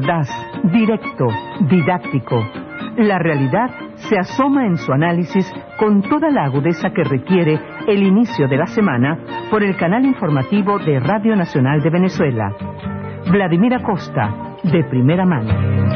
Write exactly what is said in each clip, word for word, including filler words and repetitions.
mordaz, directo, didáctico. La realidad se asoma en su análisis con toda la agudeza que requiere el inicio de la semana por el canal informativo de Radio Nacional de Venezuela. Vladimir Acosta, de primera mano.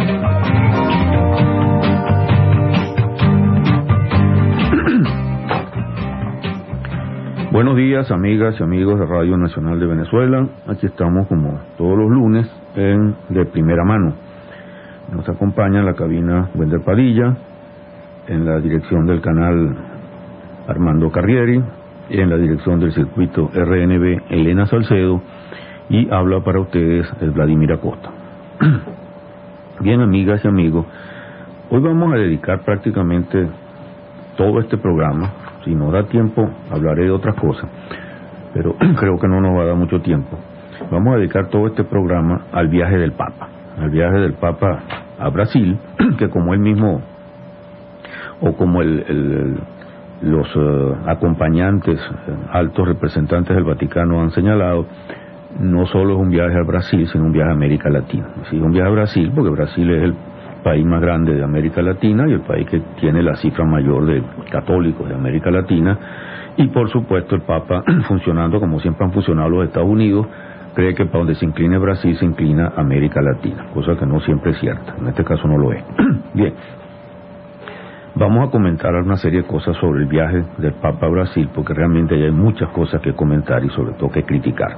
Buenos días, amigas y amigos de Radio Nacional de Venezuela. Aquí estamos como todos los lunes en De Primera Mano. Nos acompaña en la cabina Wender Padilla, en la dirección del canal Armando Carrieri, y en la dirección del circuito R N B Elena Salcedo, y habla para ustedes el Vladimir Acosta. Bien, amigas y amigos, hoy vamos a dedicar prácticamente todo este programa. Si nos da tiempo, hablaré de otras cosas, pero creo que no nos va a dar mucho tiempo. Vamos a dedicar todo este programa al viaje del Papa, al viaje del Papa a Brasil, que como él mismo, o como el, el, los uh, acompañantes, altos representantes del Vaticano han señalado, no solo es un viaje a Brasil, sino un viaje a América Latina. Sí, un viaje a Brasil, porque Brasil es el país más grande de América Latina y el país que tiene la cifra mayor de católicos de América Latina, y por supuesto el Papa, funcionando como siempre han funcionado los Estados Unidos, cree que para donde se incline Brasil se inclina América Latina, cosa que no siempre es cierta, en este caso no lo es. Bien, vamos a comentar una serie de cosas sobre el viaje del Papa a Brasil, porque realmente hay muchas cosas que comentar y sobre todo que criticar.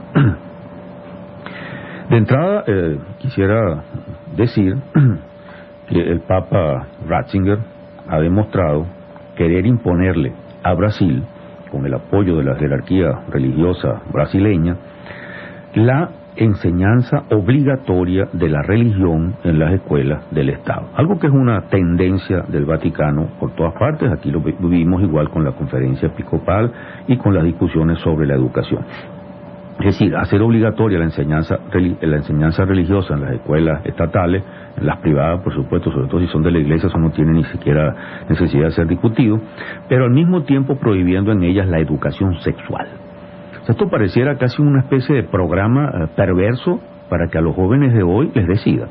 De entrada, eh, quisiera decir que el Papa Ratzinger ha demostrado querer imponerle a Brasil, con el apoyo de la jerarquía religiosa brasileña, la enseñanza obligatoria de la religión en las escuelas del Estado. Algo que es una tendencia del Vaticano por todas partes. Aquí lo vivimos igual con la conferencia episcopal y con las discusiones sobre la educación. Es decir, hacer obligatoria la enseñanza, la enseñanza religiosa en las escuelas estatales, en las privadas, por supuesto, sobre todo si son de la iglesia, eso no tiene ni siquiera necesidad de ser discutido, pero al mismo tiempo prohibiendo en ellas la educación sexual. O sea, esto pareciera casi una especie de programa eh, perverso para que a los jóvenes de hoy les decida.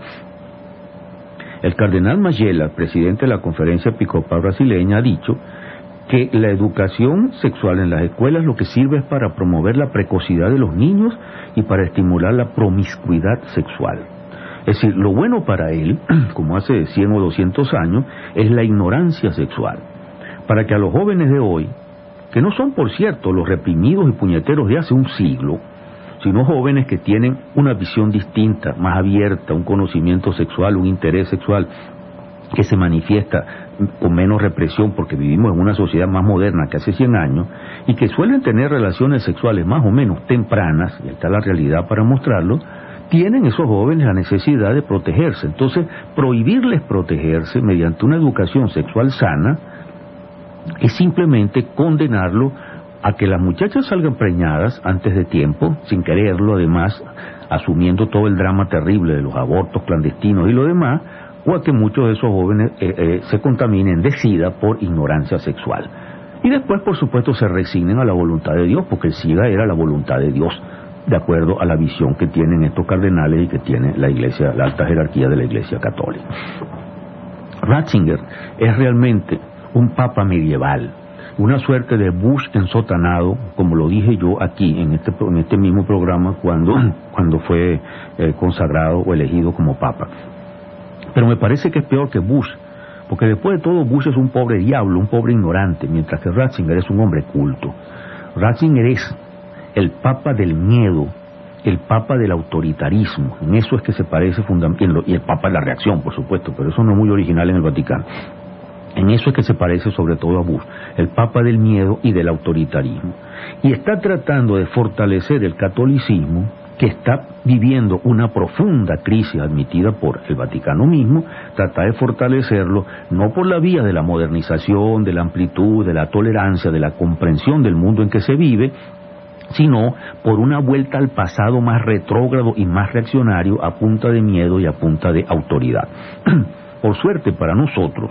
El cardenal Majella, presidente de la conferencia episcopal brasileña, ha dicho que la educación sexual en las escuelas lo que sirve es para promover la precocidad de los niños y para estimular la promiscuidad sexual. Es decir, lo bueno para él, como hace cien o doscientos años, es la ignorancia sexual. Para que a los jóvenes de hoy, que no son por cierto los reprimidos y puñeteros de hace un siglo, sino jóvenes que tienen una visión distinta, más abierta, un conocimiento sexual, un interés sexual, que se manifiesta con menos represión porque vivimos en una sociedad más moderna que hace cien años, y que suelen tener relaciones sexuales más o menos tempranas, y ahí está la realidad para mostrarlo, tienen esos jóvenes la necesidad de protegerse. Entonces, prohibirles protegerse mediante una educación sexual sana es simplemente condenarlo a que las muchachas salgan preñadas antes de tiempo, sin quererlo, además, asumiendo todo el drama terrible de los abortos clandestinos y lo demás, o a que muchos de esos jóvenes eh, eh, se contaminen de SIDA por ignorancia sexual. Y después, por supuesto, se resignen a la voluntad de Dios, porque el SIDA era la voluntad de Dios, de acuerdo a la visión que tienen estos cardenales y que tiene la iglesia, la alta jerarquía de la Iglesia Católica. Ratzinger es realmente un papa medieval, una suerte de Bush ensotanado, como lo dije yo aquí en este, en este mismo programa cuando, cuando fue eh, consagrado o elegido como papa. Pero me parece que es peor que Bush, porque después de todo Bush es un pobre diablo, un pobre ignorante, mientras que Ratzinger es un hombre culto. Ratzinger es el papa del miedo, el papa del autoritarismo, en eso es que se parece fundamentalmente, y el papa de la reacción, por supuesto, pero eso no es muy original en el Vaticano. En eso es que se parece sobre todo a Bush, el papa del miedo y del autoritarismo. Y está tratando de fortalecer el catolicismo, que está viviendo una profunda crisis admitida por el Vaticano mismo, trata de fortalecerlo no por la vía de la modernización, de la amplitud, de la tolerancia, de la comprensión del mundo en que se vive, sino por una vuelta al pasado más retrógrado y más reaccionario a punta de miedo y a punta de autoridad. Por suerte para nosotros,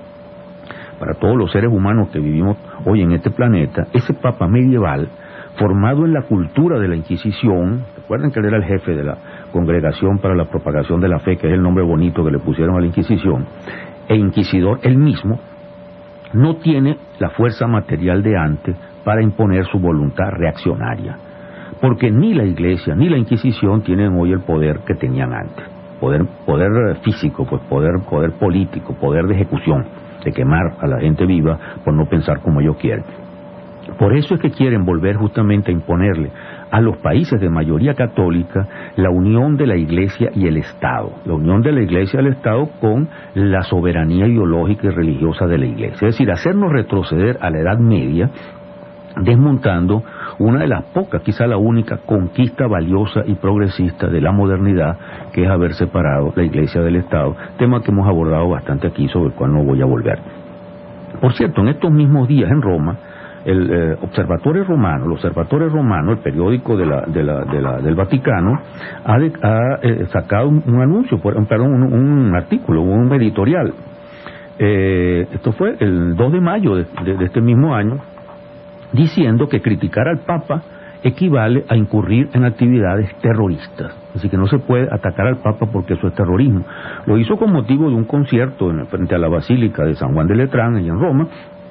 para todos los seres humanos que vivimos hoy en este planeta, ese papa medieval, formado en la cultura de la Inquisición, recuerden que él era el jefe de la Congregación para la Propagación de la Fe, que es el nombre bonito que le pusieron a la Inquisición, e inquisidor él mismo, no tiene la fuerza material de antes para imponer su voluntad reaccionaria, porque ni la Iglesia ni la Inquisición tienen hoy el poder que tenían antes, poder, poder físico, pues poder, poder político, poder de ejecución, de quemar a la gente viva por no pensar como ellos quieren. Por eso es que quieren volver justamente a imponerle a los países de mayoría católica la unión de la Iglesia y el Estado, la unión de la Iglesia y el Estado con la soberanía ideológica y religiosa de la Iglesia, es decir, hacernos retroceder a la Edad Media, desmontando una de las pocas, quizá la única conquista valiosa y progresista de la modernidad, que es haber separado la Iglesia del Estado, tema que hemos abordado bastante aquí, sobre el cual no voy a volver. Por cierto, en estos mismos días en Roma, el eh, Observatorio Romano, el Observatorio Romano, el periódico de la, de la, de la, del Vaticano, ha, de, ha eh, sacado un, un anuncio, por, perdón, un, un artículo, un editorial. Eh, esto fue el dos de mayo de, de, de este mismo año, diciendo que criticar al Papa equivale a incurrir en actividades terroristas. Así que no se puede atacar al Papa porque eso es terrorismo. Lo hizo con motivo de un concierto en, frente a la Basílica de San Juan de Letrán, allá en Roma,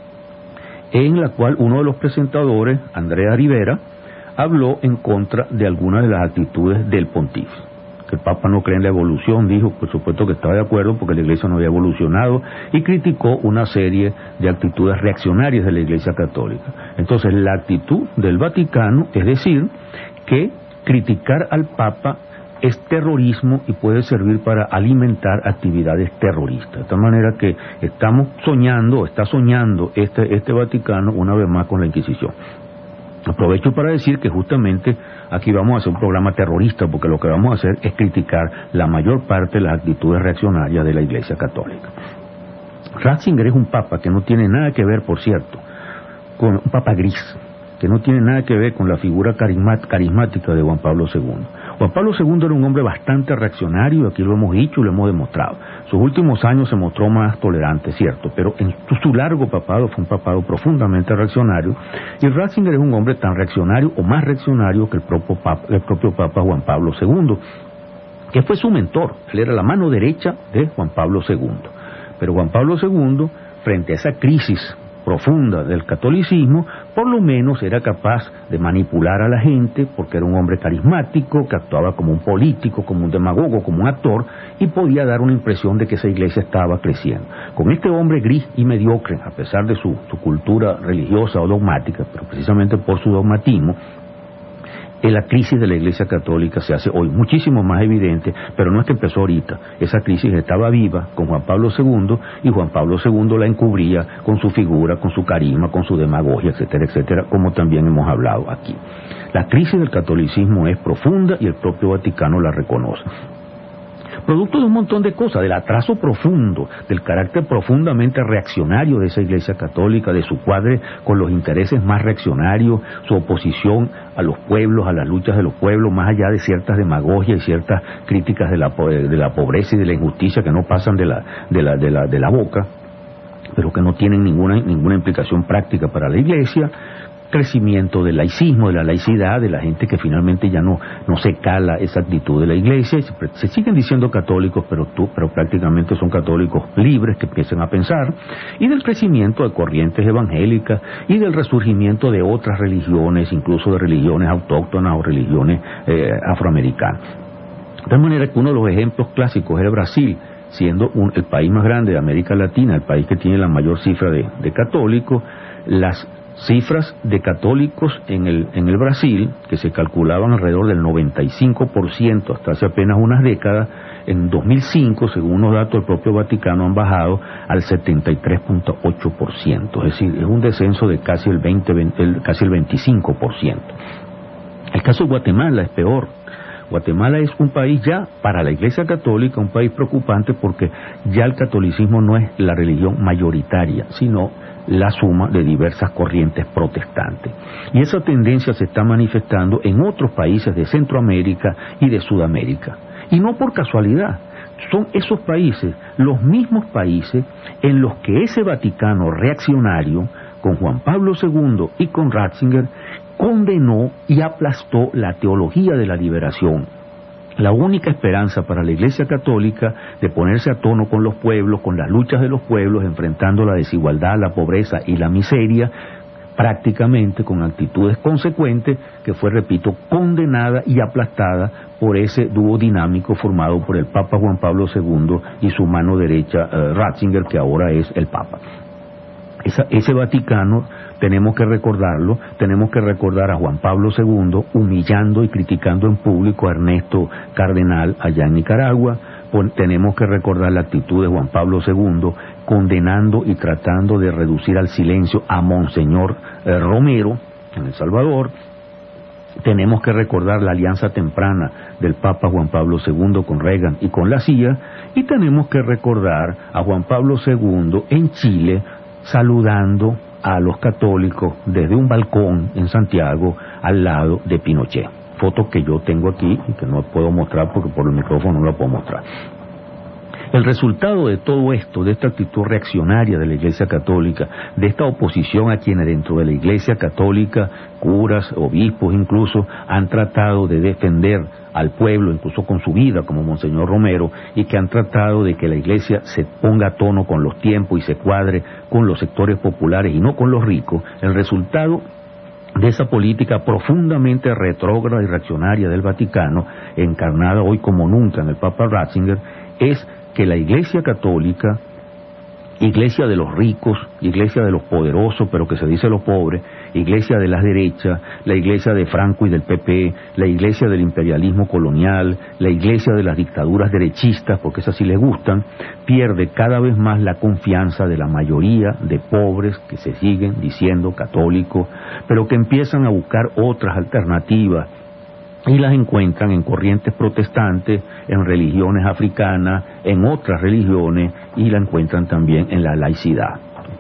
en la cual uno de los presentadores, Andrea Rivera, habló en contra de algunas de las actitudes del pontífice. Que el Papa no cree en la evolución, dijo, por supuesto que estaba de acuerdo porque la Iglesia no había evolucionado, y criticó una serie de actitudes reaccionarias de la Iglesia Católica. Entonces, la actitud del Vaticano es decir que criticar al Papa es terrorismo y puede servir para alimentar actividades terroristas. De tal manera que estamos soñando, está soñando este, este Vaticano una vez más con la Inquisición. Aprovecho para decir que justamente aquí vamos a hacer un programa terrorista, porque lo que vamos a hacer es criticar la mayor parte de las actitudes reaccionarias de la Iglesia Católica. Ratzinger es un papa que no tiene nada que ver, por cierto, con un papa gris, que no tiene nada que ver con la figura carismática de Juan Pablo segundo. Juan Pablo segundo era un hombre bastante reaccionario, aquí lo hemos dicho y lo hemos demostrado. Sus últimos años se mostró más tolerante, cierto, pero en su largo papado fue un papado profundamente reaccionario, y Ratzinger es un hombre tan reaccionario o más reaccionario que el propio Papa, el propio Papa Juan Pablo segundo, que fue su mentor. Él era la mano derecha de Juan Pablo segundo. Pero Juan Pablo segundo, frente a esa crisis profunda del catolicismo, por lo menos era capaz de manipular a la gente, porque era un hombre carismático, que actuaba como un político, como un demagogo, como un actor, y podía dar una impresión de que esa iglesia estaba creciendo. Con este hombre gris y mediocre, a pesar de su, su cultura religiosa o dogmática, pero precisamente por su dogmatismo, la crisis de la Iglesia Católica se hace hoy muchísimo más evidente, pero no es que empezó ahorita. Esa crisis estaba viva con Juan Pablo segundo, y Juan Pablo segundo la encubría con su figura, con su carisma, con su demagogia, etcétera, etcétera, como también hemos hablado aquí. La crisis del catolicismo es profunda y el propio Vaticano la reconoce. Producto de un montón de cosas, del atraso profundo, del carácter profundamente reaccionario de esa Iglesia Católica, de su cuadre con los intereses más reaccionarios, su oposición a los pueblos, a las luchas de los pueblos, más allá de ciertas demagogias y ciertas críticas de la, de la pobreza y de la injusticia que no pasan de la, de la, de la, de la boca, pero que no tienen ninguna, ninguna implicación práctica para la Iglesia. Crecimiento del laicismo, de la laicidad, de la gente que finalmente ya no, no se cala esa actitud de la Iglesia, y se, se siguen diciendo católicos, pero, tú, pero prácticamente son católicos libres que empiezan a pensar, y del crecimiento de corrientes evangélicas, y del resurgimiento de otras religiones, incluso de religiones autóctonas o religiones eh, afroamericanas. De tal manera que uno de los ejemplos clásicos es Brasil, siendo un, el país más grande de América Latina, el país que tiene la mayor cifra de, de católicos. Las cifras de católicos en el, en el Brasil, que se calculaban alrededor del noventa y cinco por ciento hasta hace apenas unas décadas, en dos mil cinco, según unos datos del propio Vaticano, han bajado al setenta y tres punto ocho por ciento, es decir, es un descenso de casi el, veinte, el, casi el veinticinco por ciento. El caso de Guatemala es peor. Guatemala es un país ya, para la Iglesia Católica, un país preocupante, porque ya el catolicismo no es la religión mayoritaria, sino la suma de diversas corrientes protestantes. Y esa tendencia se está manifestando en otros países de Centroamérica y de Sudamérica. Y no por casualidad, son esos países, los mismos países en los que ese Vaticano reaccionario, con Juan Pablo segundo y con Ratzinger, condenó y aplastó la teología de la liberación, La única esperanza para la Iglesia Católica de ponerse a tono con los pueblos, con las luchas de los pueblos, enfrentando la desigualdad, la pobreza y la miseria, prácticamente con actitudes consecuentes, que fue, repito, condenada y aplastada por ese dúo dinámico formado por el Papa Juan Pablo segundo y su mano derecha, eh, Ratzinger, que ahora es el Papa. Esa, ese Vaticano, tenemos que recordarlo, tenemos que recordar a Juan Pablo segundo humillando y criticando en público a Ernesto Cardenal allá en Nicaragua. Pues tenemos que recordar la actitud de Juan Pablo segundo condenando y tratando de reducir al silencio a Monseñor eh, Romero en El Salvador. Tenemos que recordar la alianza temprana del Papa Juan Pablo segundo con Reagan y con la C I A, y tenemos que recordar a Juan Pablo segundo en Chile saludando a los católicos desde un balcón en Santiago al lado de Pinochet. Foto que yo tengo aquí y que no puedo mostrar porque por el micrófono no la puedo mostrar. El resultado de todo esto, de esta actitud reaccionaria de la Iglesia Católica, de esta oposición a quienes dentro de la Iglesia Católica, curas, obispos incluso, han tratado de defender al pueblo, incluso con su vida, como Monseñor Romero, y que han tratado de que la Iglesia se ponga a tono con los tiempos y se cuadre con los sectores populares y no con los ricos. El resultado de esa política profundamente retrógrada y reaccionaria del Vaticano, encarnada hoy como nunca en el Papa Ratzinger, es que la Iglesia Católica, Iglesia de los ricos, Iglesia de los poderosos, pero que se dice los pobres, Iglesia de las derechas, la Iglesia de Franco y del P P, la Iglesia del imperialismo colonial, la Iglesia de las dictaduras derechistas, porque esas sí les gustan, pierde cada vez más la confianza de la mayoría de pobres que se siguen diciendo católicos, pero que empiezan a buscar otras alternativas y las encuentran en corrientes protestantes, en religiones africanas, en otras religiones, y la encuentran también en la laicidad.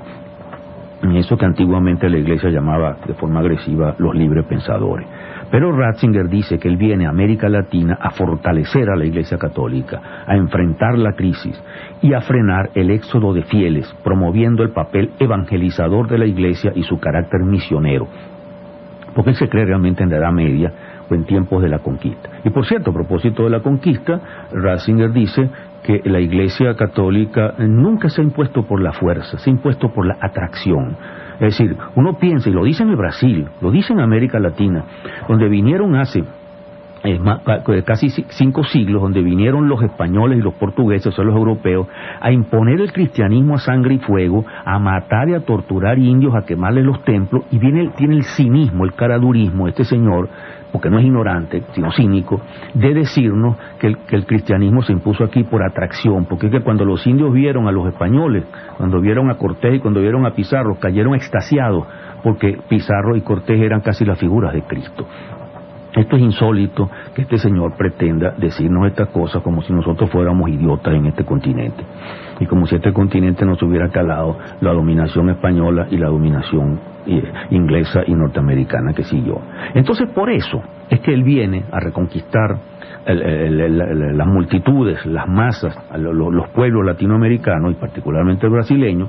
En eso que antiguamente la Iglesia llamaba de forma agresiva los libres pensadores. Pero Ratzinger dice que él viene a América Latina a fortalecer a la Iglesia Católica, a enfrentar la crisis y a frenar el éxodo de fieles, promoviendo el papel evangelizador de la Iglesia y su carácter misionero. Porque él se cree realmente en la Edad Media o en tiempos de la conquista. Y por cierto, a propósito de la conquista, Ratzinger dice que la Iglesia Católica nunca se ha impuesto por la fuerza, se ha impuesto por la atracción. Es decir, uno piensa, y lo dice en el Brasil, lo dice en América Latina, donde vinieron hace eh, más, casi cinco siglos, donde vinieron los españoles y los portugueses, o sea, los europeos, a imponer el cristianismo a sangre y fuego, a matar y a torturar indios, a quemarles los templos, y viene, tiene el cinismo, el caradurismo, este señor, porque no es ignorante, sino cínico, de decirnos que el, que el cristianismo se impuso aquí por atracción, porque es que cuando los indios vieron a los españoles, cuando vieron a Cortés y cuando vieron a Pizarro, cayeron extasiados, porque Pizarro y Cortés eran casi las figuras de Cristo. Esto es insólito que este señor pretenda decirnos estas cosas como si nosotros fuéramos idiotas en este continente, y como si este continente nos hubiera calado la dominación española y la dominación inglesa y norteamericana que siguió. Entonces, por eso es que él viene a reconquistar el, el, el, el, las multitudes, las masas, los, los pueblos latinoamericanos y particularmente el brasileño,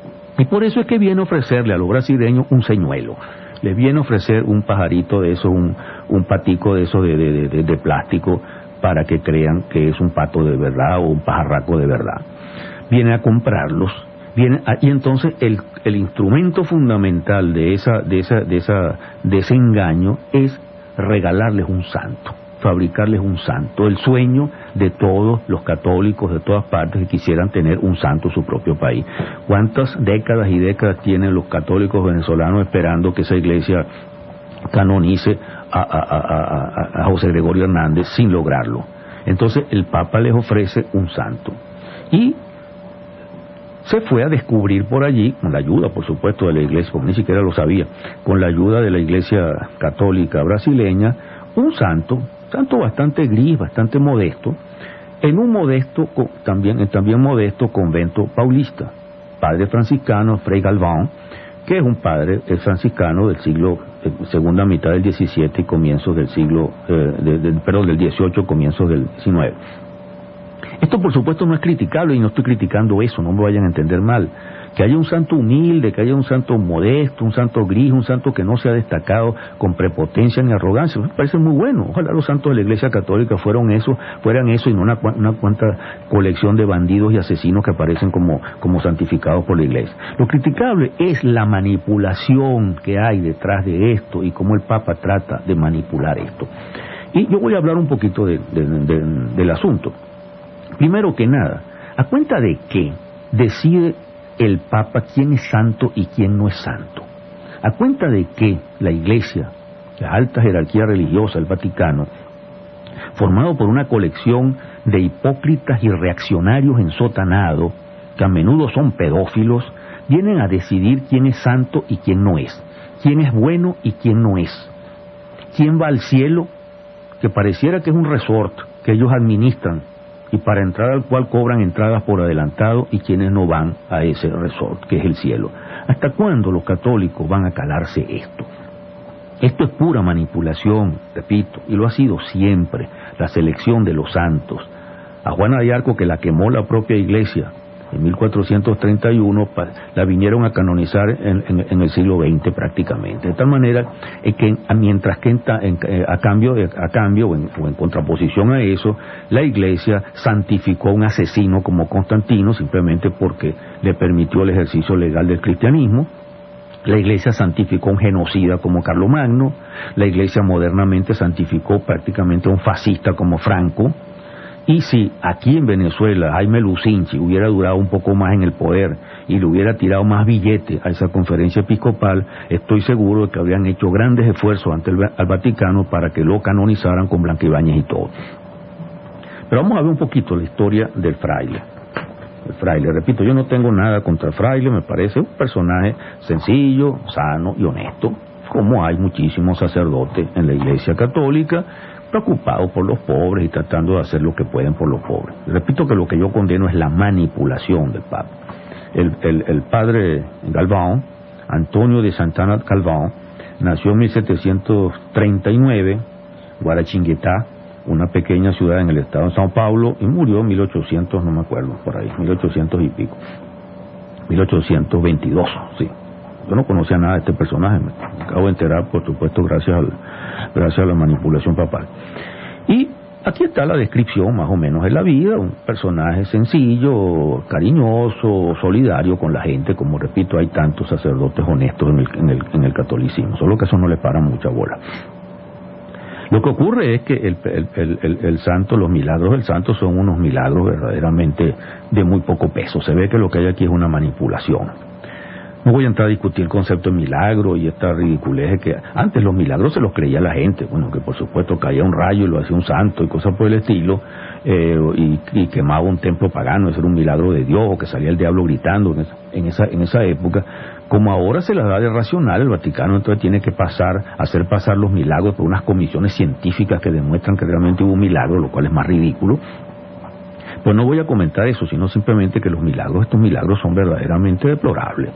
y por eso es que viene a ofrecerle a los brasileños un señuelo. Les viene a ofrecer un pajarito de eso, un, un patico de eso de, de, de, de plástico, para que crean que es un pato de verdad o un pajarraco de verdad. Viene a comprarlos, viene a, y entonces el, el instrumento fundamental de esa, de esa, de esa, de ese engaño es regalarles un santo, fabricarles un santo, el sueño de todos los católicos de todas partes que quisieran tener un santo en su propio país. ¿Cuántas décadas y décadas tienen los católicos venezolanos esperando que esa iglesia canonice a, a, a, a, a José Gregorio Hernández sin lograrlo? Entonces el Papa les ofrece un santo y se fue a descubrir por allí, con la ayuda por supuesto de la iglesia, como ni siquiera lo sabía, con la ayuda de la iglesia católica brasileña, un santo, santo bastante gris, bastante modesto, en un modesto, también, también modesto convento paulista, padre franciscano, Fray Galván, que es un padre es franciscano del siglo, eh, segunda mitad del diecisiete y comienzos del siglo, eh, de, de, perdón, del dieciocho, comienzos del diecinueve. Esto por supuesto no es criticable y no estoy criticando eso, no me vayan a entender mal. Que haya un santo humilde, que haya un santo modesto, un santo gris, un santo que no se ha destacado con prepotencia ni arrogancia, me parece muy bueno. Ojalá los santos de la Iglesia Católica fueran eso, fueran eso y no una, una cuanta colección de bandidos y asesinos que aparecen como, como santificados por la Iglesia. Lo criticable es la manipulación que hay detrás de esto y cómo el Papa trata de manipular esto. Y yo voy a hablar un poquito de, de, de, del asunto. Primero que nada, ¿a cuenta de qué decide el Papa quién es santo y quién no es santo? ¿A cuenta de qué la Iglesia, la alta jerarquía religiosa del Vaticano, formado por una colección de hipócritas y reaccionarios ensotanados, que a menudo son pedófilos, vienen a decidir quién es santo y quién no es, quién es bueno y quién no es, quién va al cielo, que pareciera que es un resort que ellos administran y para entrar al cual cobran entradas por adelantado, y quienes no van a ese resort que es el cielo? ¿Hasta cuándo los católicos van a calarse esto? Esto es pura manipulación, repito, y lo ha sido siempre, la selección de los santos. A Juana de Arco, que la quemó la propia Iglesia en mil cuatrocientos treinta y uno, la vinieron a canonizar en, en, en el siglo veinte prácticamente. De tal manera eh, que mientras que en, en, a cambio, a cambio o, en, o en contraposición a eso, la Iglesia santificó a un asesino como Constantino simplemente porque le permitió el ejercicio legal del cristianismo. La Iglesia santificó a un genocida como Carlomagno. La Iglesia modernamente santificó prácticamente a un fascista como Franco. Y si aquí en Venezuela Jaime Lucinchi hubiera durado un poco más en el poder y le hubiera tirado más billete a esa conferencia episcopal, estoy seguro de que habrían hecho grandes esfuerzos ante el al Vaticano para que lo canonizaran con Blanca Ibáñez y todo. Pero vamos a ver un poquito la historia del fraile. El fraile, repito, yo no tengo nada contra el fraile, me parece un personaje sencillo, sano y honesto, como hay muchísimos sacerdotes en la Iglesia Católica, preocupados por los pobres y tratando de hacer lo que pueden por los pobres. Repito que lo que yo condeno es la manipulación del Papa. El, el, el padre Galván, Antonio de Santana Galván, nació en mil setecientos treinta y nueve, Guarachinguetá, una pequeña ciudad en el estado de São Paulo, y murió en mil ochocientos, no me acuerdo, por ahí, mil ochocientos y pico, mil ochocientos veintidós, sí. Yo no conocía nada de este personaje, me acabo de enterar, por supuesto, gracias, al, gracias a la manipulación papal. Y aquí está la descripción, más o menos, de la vida, un personaje sencillo, cariñoso, solidario con la gente, como repito, hay tantos sacerdotes honestos en el, en el, en el catolicismo, solo que eso no le para mucha bola. Lo que ocurre es que el, el, el, el, el santo, los milagros del santo son unos milagros verdaderamente de muy poco peso. Se ve que lo que hay aquí es una manipulación. No voy a entrar a discutir el concepto de milagro y esta ridiculez que antes los milagros se los creía la gente, bueno, que por supuesto caía un rayo y lo hacía un santo y cosas por el estilo, eh, y, y quemaba un templo pagano, eso era un milagro de Dios, o que salía el diablo gritando en esa, en esa, en esa época. Como ahora se las da de racional, el Vaticano entonces tiene que pasar, hacer pasar los milagros por unas comisiones científicas que demuestran que realmente hubo un milagro, lo cual es más ridículo. Pues no voy a comentar eso, sino simplemente que los milagros, estos milagros son verdaderamente deplorables.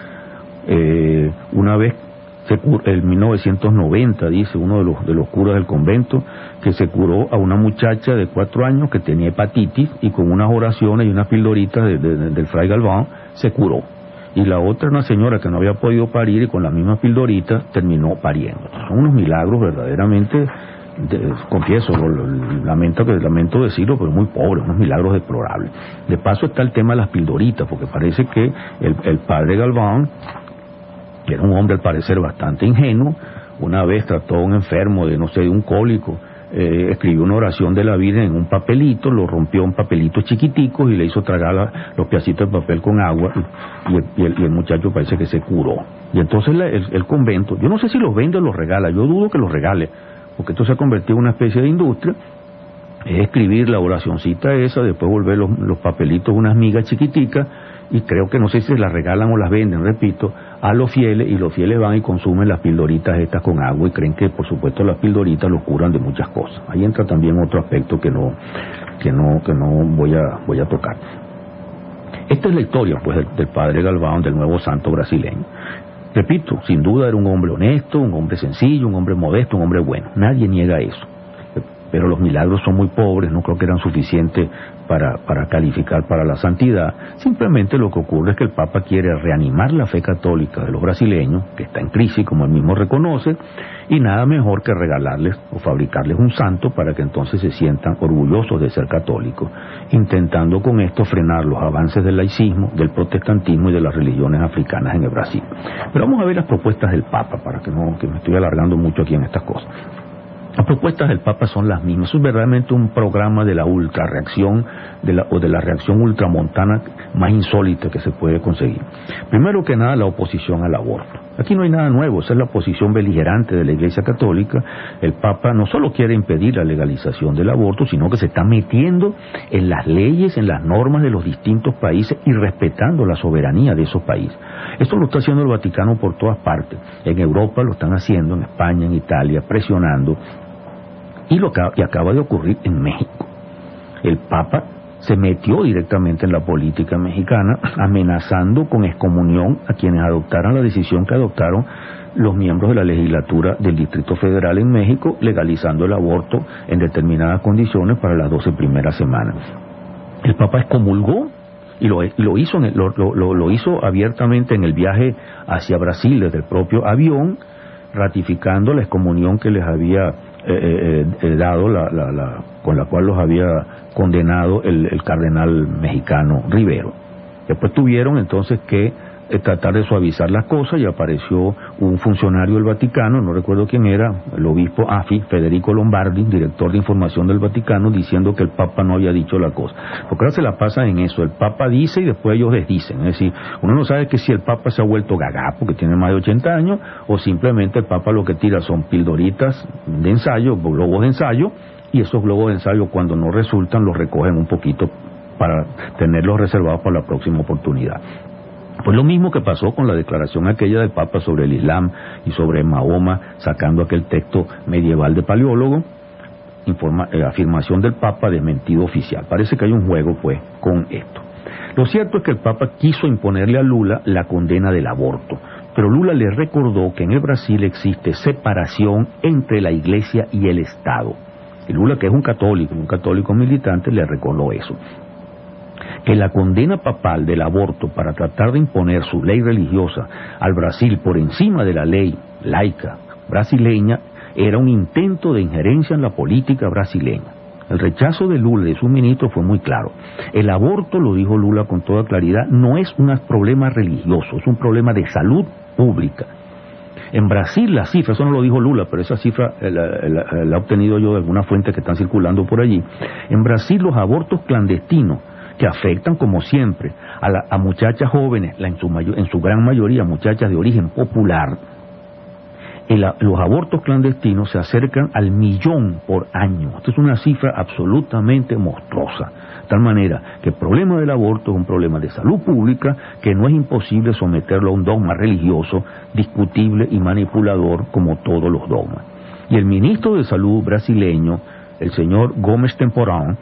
Eh, una vez se curó, en mil novecientos noventa, dice uno de los de los curas del convento, que se curó a una muchacha de cuatro años que tenía hepatitis, y con unas oraciones y unas pildoritas de, de, de, del fray Galván se curó. Y la otra, una señora que no había podido parir, y con las mismas pildoritas terminó pariendo. Entonces, son unos milagros verdaderamente, de, confieso, lo, lo, lamento, que, lamento decirlo, pero muy pobres, unos milagros deplorables. De paso está el tema de las pildoritas, porque parece que el, el padre Galván, que era un hombre al parecer bastante ingenuo, una vez trató a un enfermo de, no sé, de un cólico, eh, escribió una oración de la Virgen en un papelito, lo rompió en papelitos chiquiticos y le hizo tragar la, los pedacitos de papel con agua, y, y, el, y, el, y el muchacho parece que se curó. Y entonces la, el, el convento, yo no sé si los vende o los regala, yo dudo que los regale, porque esto se ha convertido en una especie de industria. Es escribir la oracioncita esa, después volver los, los papelitos unas migas chiquiticas, y creo que no sé si las regalan o las venden, repito, a los fieles, y los fieles van y consumen las pildoritas estas con agua y creen que por supuesto las pildoritas los curan de muchas cosas. Ahí entra también otro aspecto que no que no que no voy a voy a tocar. Esta es la historia pues del, del padre Galván, del nuevo santo brasileño. Repito, sin duda era un hombre honesto, un hombre sencillo, un hombre modesto, un hombre bueno. Nadie niega eso. pero los milagros son muy pobres, no creo que eran suficientes para, para calificar para la santidad. Simplemente lo que ocurre es que el Papa quiere reanimar la fe católica de los brasileños, que está en crisis, como él mismo reconoce, y nada mejor que regalarles o fabricarles un santo para que entonces se sientan orgullosos de ser católicos, intentando con esto frenar los avances del laicismo, del protestantismo y de las religiones africanas en el Brasil. Pero vamos a ver las propuestas del Papa, para que no que me estoy alargando mucho aquí en estas cosas. Las propuestas del Papa son las mismas. Es verdaderamente un programa de la ultrarreacción de la, o de la reacción ultramontana más insólita que se puede conseguir. Primero que nada, la oposición al aborto. Aquí no hay nada nuevo, esa es la posición beligerante de la Iglesia Católica. El Papa no solo quiere impedir la legalización del aborto, sino que se está metiendo en las leyes, en las normas de los distintos países y respetando la soberanía de esos países. Esto lo está haciendo el Vaticano por todas partes. En Europa lo están haciendo, en España, en Italia, presionando. Y lo que y acaba de ocurrir en México. El Papa se metió directamente en la política mexicana, amenazando con excomunión a quienes adoptaran la decisión que adoptaron los miembros de la legislatura del Distrito Federal en México, legalizando el aborto en determinadas condiciones para las doce primeras semanas. El Papa excomulgó y lo, lo, hizo, en el, lo, lo, lo hizo abiertamente en el viaje hacia Brasil desde el propio avión, ratificando la excomunión que les había Eh, eh, eh, dado la, la, la, con la cual los había condenado el, el cardenal mexicano Rivero. Después tuvieron entonces que eh, tratar de suavizar las cosas y apareció un funcionario del Vaticano, no recuerdo quién era, el obispo Afi, Federico Lombardi, director de información del Vaticano, diciendo que el Papa no había dicho la cosa. Porque ahora se la pasa en eso, el Papa dice y después ellos desdicen. Es decir, uno no sabe que si el Papa se ha vuelto gaga porque tiene más de ochenta años, o simplemente el Papa lo que tira son pildoritas de ensayo, globos de ensayo, y esos globos de ensayo cuando no resultan los recogen un poquito para tenerlos reservados para la próxima oportunidad. Pues lo mismo que pasó con la declaración aquella del Papa sobre el Islam y sobre Mahoma, sacando aquel texto medieval de paleólogo, informa, eh, afirmación del Papa, desmentido oficial. Parece que hay un juego pues con esto. Lo cierto es que el Papa quiso imponerle a Lula la condena del aborto, pero Lula le recordó que en el Brasil existe separación entre la Iglesia y el Estado. Y Lula, que es un católico, un católico militante, le recordó eso. Que la condena papal del aborto para tratar de imponer su ley religiosa al Brasil por encima de la ley laica brasileña era un intento de injerencia en la política brasileña. El rechazo de Lula y de su ministro fue muy claro. El aborto, lo dijo Lula con toda claridad, no es un problema religioso, es un problema de salud pública. En Brasil la cifra, eso no lo dijo Lula, pero esa cifra la, la, la he obtenido yo de alguna fuente que están circulando por allí. En Brasil los abortos clandestinos, que afectan como siempre a, la, a muchachas jóvenes, la, en, su mayor, en su gran mayoría muchachas de origen popular, el, los abortos clandestinos se acercan al millón por año. Esto es una cifra absolutamente monstruosa, de tal manera que el problema del aborto es un problema de salud pública que no es imposible someterlo a un dogma religioso discutible y manipulador como todos los dogmas. Y el ministro de Salud brasileño, el señor Gómez Temporán,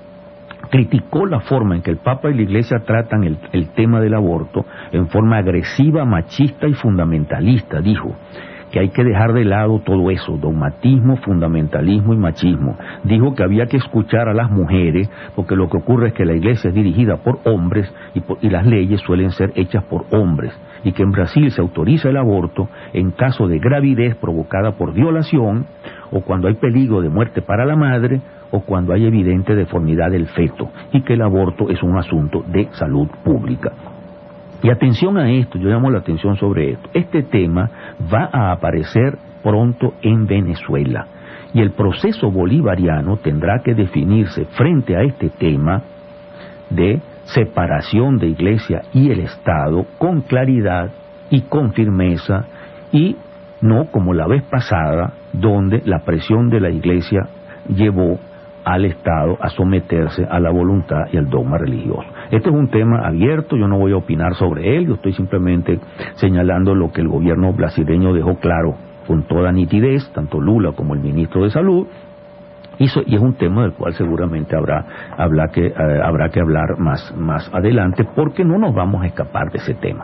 criticó la forma en que el Papa y la Iglesia tratan el, el tema del aborto en forma agresiva, machista y fundamentalista. Dijo que hay que dejar de lado todo eso, dogmatismo, fundamentalismo y machismo. Dijo que había que escuchar a las mujeres, porque lo que ocurre es que la Iglesia es dirigida por hombres y, por, y las leyes suelen ser hechas por hombres, y que en Brasil se autoriza el aborto en caso de gravidez provocada por violación, o cuando hay peligro de muerte para la madre, o cuando hay evidente deformidad del feto, y que el aborto es un asunto de salud pública. Y atención a esto, yo llamo la atención sobre esto. Este tema va a aparecer pronto en Venezuela, y el proceso bolivariano tendrá que definirse frente a este tema de separación de Iglesia y el Estado con claridad y con firmeza, y no como la vez pasada, donde la presión de la Iglesia llevó al Estado a someterse a la voluntad y al dogma religioso. Este es un tema abierto, yo no voy a opinar sobre él, yo estoy simplemente señalando lo que el gobierno brasileño dejó claro con toda nitidez, tanto Lula como el ministro de Salud, y, so, y es un tema del cual seguramente habrá, habrá, que, eh, habrá que hablar más, más adelante, porque no nos vamos a escapar de ese tema.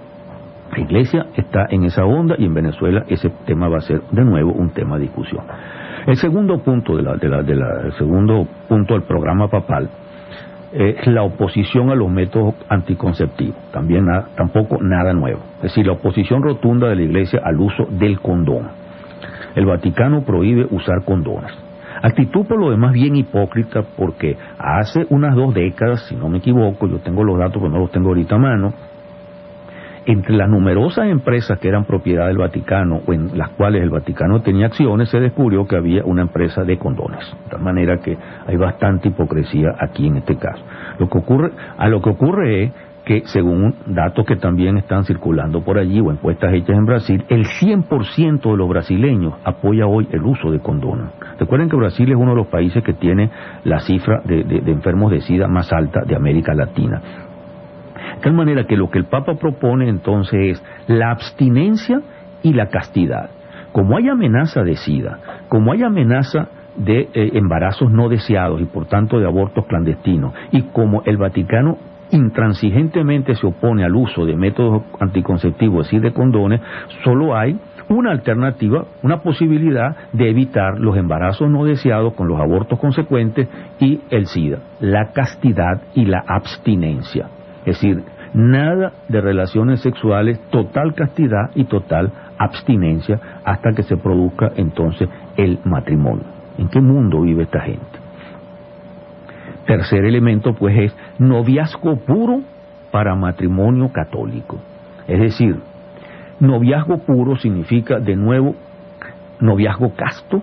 La Iglesia está en esa onda y en Venezuela ese tema va a ser de nuevo un tema de discusión. El segundo punto de la, de la, de la, el segundo punto del programa papal es la oposición a los métodos anticonceptivos. También nada, tampoco nada nuevo. Es decir, la oposición rotunda de la Iglesia al uso del condón. El Vaticano prohíbe usar condones. Actitud por lo demás bien hipócrita, porque hace unas dos décadas, si no me equivoco, yo tengo los datos pero no los tengo ahorita a mano, entre las numerosas empresas que eran propiedad del Vaticano o en las cuales el Vaticano tenía acciones, se descubrió que había una empresa de condones. De tal manera que hay bastante hipocresía aquí en este caso. Lo que ocurre, a lo que ocurre es que, según datos que también están circulando por allí o encuestas hechas en Brasil, el cien por ciento de los brasileños apoya hoy el uso de condones. Recuerden que Brasil es uno de los países que tiene la cifra de, de, de enfermos de SIDA más alta de América Latina. De tal manera que lo que el Papa propone entonces es la abstinencia y la castidad. Como hay amenaza de SIDA, como hay amenaza de eh, embarazos no deseados y por tanto de abortos clandestinos, y como el Vaticano intransigentemente se opone al uso de métodos anticonceptivos, es decir, de condones, solo hay una alternativa, una posibilidad de evitar los embarazos no deseados con los abortos consecuentes y el SIDA, la castidad y la abstinencia. Es decir, nada de relaciones sexuales, total castidad y total abstinencia hasta que se produzca entonces el matrimonio. ¿En qué mundo vive esta gente? Tercer elemento, pues, es noviazgo puro para matrimonio católico. Es decir, noviazgo puro significa, de nuevo, noviazgo casto,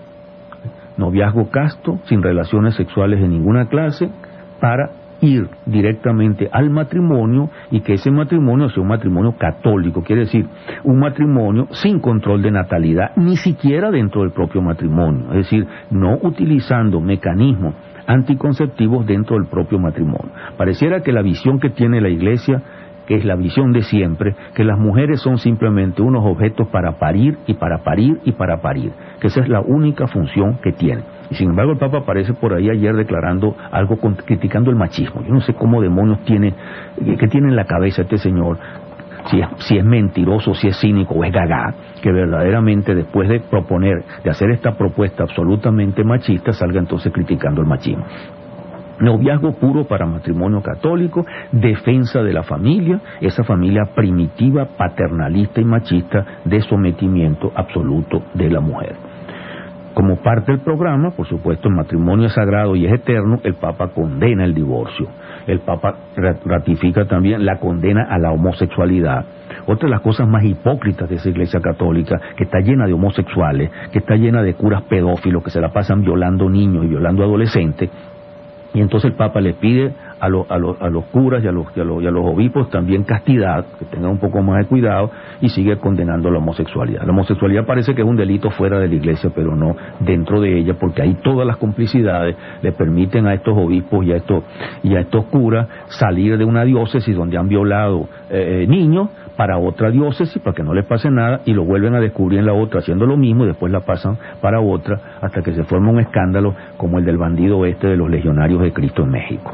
noviazgo casto, sin relaciones sexuales de ninguna clase, para ir directamente al matrimonio y que ese matrimonio sea un matrimonio católico, quiere decir, un matrimonio sin control de natalidad, ni siquiera dentro del propio matrimonio, es decir, no utilizando mecanismos anticonceptivos dentro del propio matrimonio. Pareciera que la visión que tiene la Iglesia, que es la visión de siempre, que las mujeres son simplemente unos objetos para parir y para parir y para parir, que esa es la única función que tienen. Y sin embargo el Papa aparece por ahí ayer declarando algo, con, criticando el machismo. Yo no sé cómo demonios tiene, qué tiene en la cabeza este señor, si es, si es mentiroso, si es cínico o es gaga, que verdaderamente después de proponer, de hacer esta propuesta absolutamente machista, salga entonces criticando el machismo. Noviazgo puro para matrimonio católico, defensa de la familia, esa familia primitiva, paternalista y machista de sometimiento absoluto de la mujer. Como parte del programa, por supuesto, el matrimonio es sagrado y es eterno, el Papa condena el divorcio. El Papa ratifica también la condena a la homosexualidad. Otra de las cosas más hipócritas de esa Iglesia católica, que está llena de homosexuales, que está llena de curas pedófilos que se la pasan violando niños y violando adolescentes. Y entonces el Papa le pide a, lo, a, lo, a los curas y a los, y, a los, y a los obispos también castidad, que tengan un poco más de cuidado, y sigue condenando la homosexualidad. La homosexualidad parece que es un delito fuera de la Iglesia, pero no dentro de ella, porque ahí todas las complicidades le permiten a estos obispos y a estos, y a estos curas salir de una diócesis donde han violado eh, niños para otra diócesis, para que no les pase nada, y lo vuelven a descubrir en la otra haciendo lo mismo, y después la pasan para otra, hasta que se forma un escándalo como el del bandido este de los legionarios de Cristo en México.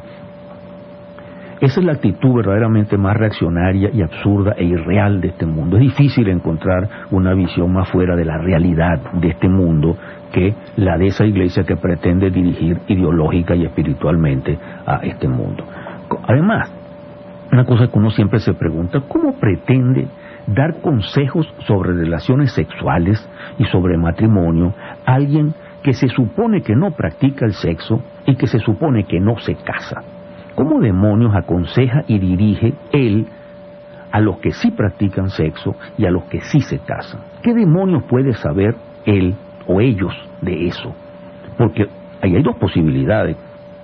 Esa es la actitud verdaderamente más reaccionaria y absurda e irreal de este mundo. Es difícil encontrar una visión más fuera de la realidad de este mundo que la de esa Iglesia que pretende dirigir ideológica y espiritualmente a este mundo. Además, una cosa que uno siempre se pregunta, ¿cómo pretende dar consejos sobre relaciones sexuales y sobre matrimonio a alguien que se supone que no practica el sexo y que se supone que no se casa? ¿Cómo demonios aconseja y dirige él a los que sí practican sexo y a los que sí se casan? ¿Qué demonios puede saber él o ellos de eso? Porque ahí hay dos posibilidades.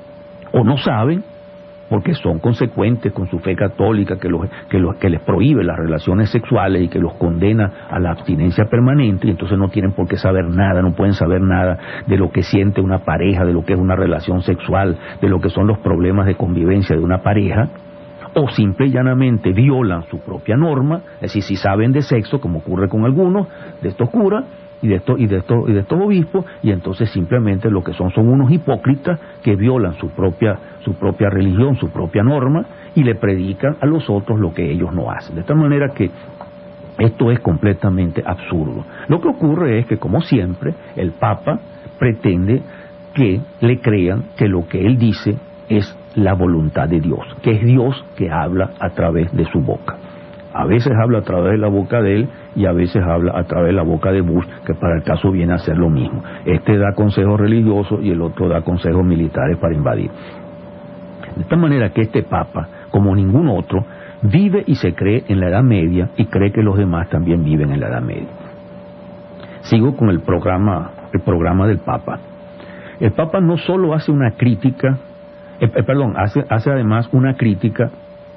O no saben, porque son consecuentes con su fe católica que, los, que, los, que les prohíbe las relaciones sexuales y que los condena a la abstinencia permanente, y entonces no tienen por qué saber nada, no pueden saber nada de lo que siente una pareja, de lo que es una relación sexual, de lo que son los problemas de convivencia de una pareja, o simple y llanamente violan su propia norma, es decir, si saben de sexo, como ocurre con algunos de estos curas, y de estos y de estos y de estos obispos, y entonces simplemente lo que son son unos hipócritas que violan su propia su propia religión, su propia norma, y le predican a los otros lo que ellos no hacen. De tal manera que esto es completamente absurdo. Lo que ocurre es que, como siempre, el Papa pretende que le crean que lo que él dice es la voluntad de Dios, que es Dios que habla a través de su boca. A veces habla a través de la boca de él y a veces habla a través de la boca de Bush, que para el caso viene a ser lo mismo. Este da consejos religiosos y el otro da consejos militares para invadir. De tal manera que este Papa, como ningún otro, vive y se cree en la Edad Media y cree que los demás también viven en la Edad Media. Sigo con el programa, el programa del Papa. El Papa no solo hace una crítica, eh, eh, perdón, hace, hace además una crítica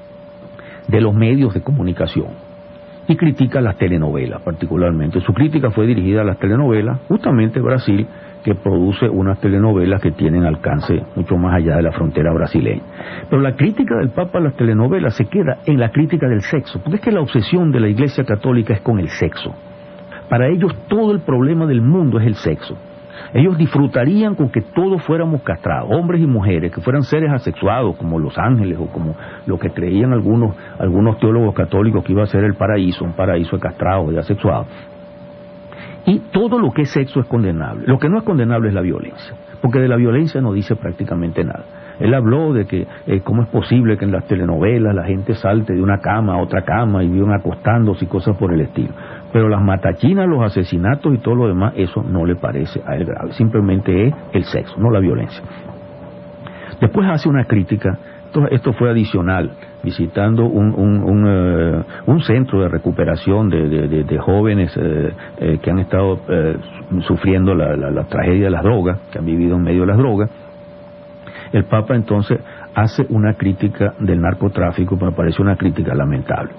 de los medios de comunicación y critica las telenovelas particularmente. Su crítica fue dirigida a las telenovelas, justamente Brasil, que produce unas telenovelas que tienen alcance mucho más allá de la frontera brasileña. Pero la crítica del Papa a las telenovelas se queda en la crítica del sexo, porque es que la obsesión de la Iglesia Católica es con el sexo. Para ellos todo el problema del mundo es el sexo. Ellos disfrutarían con que todos fuéramos castrados, hombres y mujeres, que fueran seres asexuados, como los ángeles, o como lo que creían algunos, algunos teólogos católicos que iba a ser el paraíso, un paraíso de castrados, de asexuados. Y todo lo que es sexo es condenable. Lo que no es condenable es la violencia, porque de la violencia no dice prácticamente nada. Él habló de que eh, cómo es posible que en las telenovelas la gente salte de una cama a otra cama y vivan acostándose y cosas por el estilo. Pero las matachinas, los asesinatos y todo lo demás, eso no le parece a él grave. Simplemente es el sexo, no la violencia. Después hace una crítica, esto, esto fue adicional, visitando un, un, un, uh, un centro de recuperación de, de, de, de jóvenes eh, eh, que han estado eh, sufriendo la, la, la tragedia de las drogas, que han vivido en medio de las drogas. El Papa entonces hace una crítica del narcotráfico, pero me parece una crítica lamentable.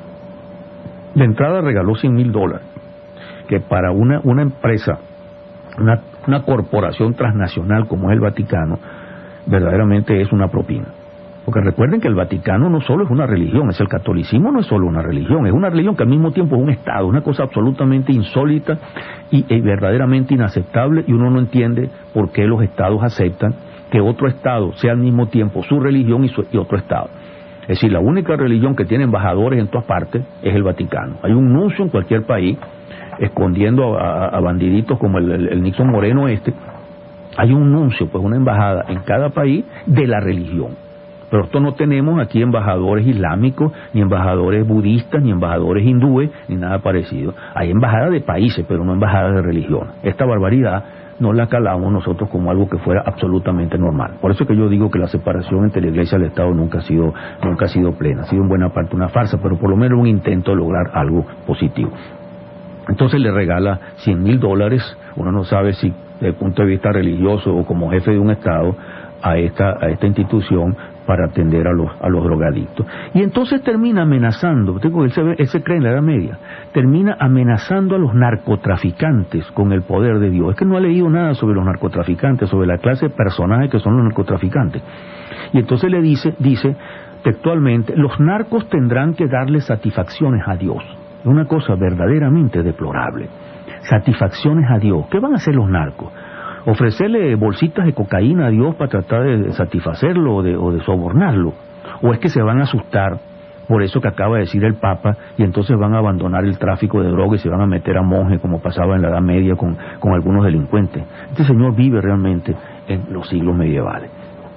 De entrada regaló cien mil dólares, que para una, una empresa, una, una corporación transnacional como es el Vaticano, verdaderamente es una propina. Porque recuerden que el Vaticano no solo es una religión, es el catolicismo, no es solo una religión, es una religión que al mismo tiempo es un Estado, una cosa absolutamente insólita y, y verdaderamente inaceptable, y uno no entiende por qué los Estados aceptan que otro Estado sea al mismo tiempo su religión y, su, y otro Estado. Es decir, la única religión que tiene embajadores en todas partes es el Vaticano. Hay un nuncio en cualquier país, escondiendo a, a, a bandiditos como el, el, el Nixon Moreno este. Hay un nuncio, pues una embajada en cada país de la religión. Pero esto no tenemos aquí embajadores islámicos, ni embajadores budistas, ni embajadores hindúes, ni nada parecido. Hay embajadas de países, pero no embajadas de religión. Esta barbaridad no la calamos nosotros como algo que fuera absolutamente normal. Por eso es que yo digo que la separación entre la Iglesia y el Estado nunca ha sido, nunca ha sido plena, ha sido en buena parte una farsa, pero por lo menos un intento de lograr algo positivo. Entonces le regala cien mil dólares, uno no sabe si desde el punto de vista religioso o como jefe de un Estado, a esta, a esta institución para atender a los, a los drogadictos. Y entonces termina amenazando, digo, él, se, él se cree en la Edad Media, termina amenazando a los narcotraficantes con el poder de Dios. Es que no ha leído nada sobre los narcotraficantes, sobre la clase de personajes que son los narcotraficantes. Y entonces le dice, dice textualmente, los narcos tendrán que darle satisfacciones a Dios. Es una cosa verdaderamente deplorable. Satisfacciones a Dios. ¿Qué van a hacer los narcos? ¿Ofrecerle bolsitas de cocaína a Dios para tratar de satisfacerlo o de, o de sobornarlo? ¿O es que se van a asustar por eso que acaba de decir el Papa y entonces van a abandonar el tráfico de drogas y se van a meter a monjes como pasaba en la Edad Media con, con algunos delincuentes? Este señor vive realmente en los siglos medievales.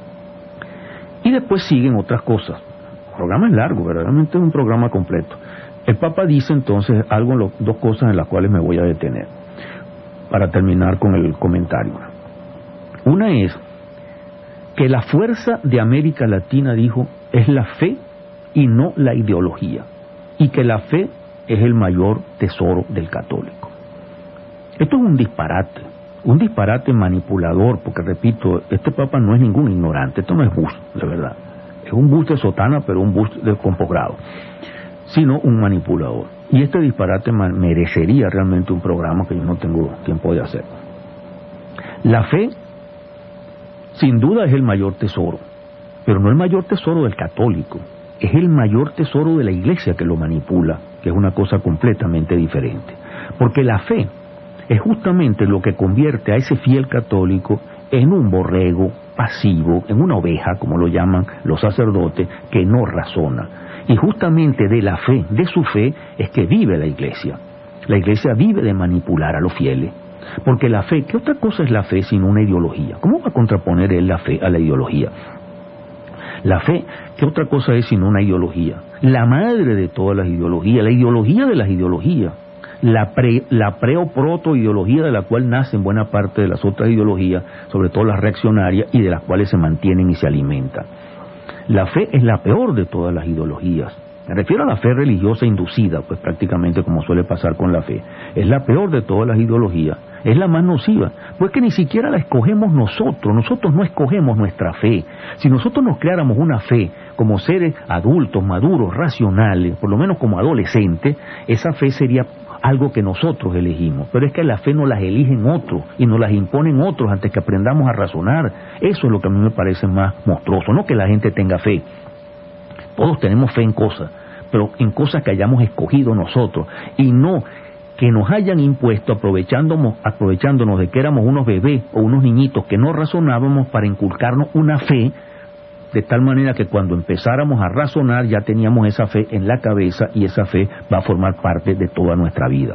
Y después siguen otras cosas. El programa es largo, verdaderamente es un programa completo. El Papa dice entonces algo, lo, dos cosas en las cuales me voy a detener para terminar con el comentario. Una es que la fuerza de América Latina, dijo, es la fe y no la ideología, y que la fe es el mayor tesoro del católico. Esto es un disparate, un disparate manipulador, porque repito, este Papa no es ningún ignorante, esto no es Bush, de verdad. Es un Bush de sotana, pero un Bush de con posgrado, sino un manipulador. Y este disparate merecería realmente un programa que yo no tengo tiempo de hacer. La fe, sin duda, es el mayor tesoro, pero no el mayor tesoro del católico, es el mayor tesoro de la Iglesia que lo manipula, que es una cosa completamente diferente. Porque la fe es justamente lo que convierte a ese fiel católico en un borrego pasivo, en una oveja, como lo llaman los sacerdotes, que no razona. Y justamente de la fe, de su fe, es que vive la Iglesia. La Iglesia vive de manipular a los fieles. Porque la fe, ¿qué otra cosa es la fe sino una ideología? ¿Cómo va a contraponer él la fe a la ideología? La fe, ¿qué otra cosa es sino una ideología? La madre de todas las ideologías, la ideología de las ideologías, la pre, la pre o proto ideología de la cual nacen buena parte de las otras ideologías, sobre todo las reaccionarias, y de las cuales se mantienen y se alimentan. La fe es la peor de todas las ideologías. Me refiero a la fe religiosa inducida, pues prácticamente como suele pasar con la fe. Es la peor de todas las ideologías, es la más nociva, pues que ni siquiera la escogemos nosotros, nosotros no escogemos nuestra fe. Si nosotros nos creáramos una fe como seres adultos, maduros, racionales, por lo menos como adolescentes, esa fe sería algo que nosotros elegimos, pero es que la fe no las eligen otros y nos las imponen otros antes que aprendamos a razonar. Eso es lo que a mí me parece más monstruoso, no que la gente tenga fe. Todos tenemos fe en cosas, pero en cosas que hayamos escogido nosotros, y no que nos hayan impuesto aprovechándonos, aprovechándonos de que éramos unos bebés o unos niñitos que no razonábamos para inculcarnos una fe, de tal manera que cuando empezáramos a razonar ya teníamos esa fe en la cabeza y esa fe va a formar parte de toda nuestra vida.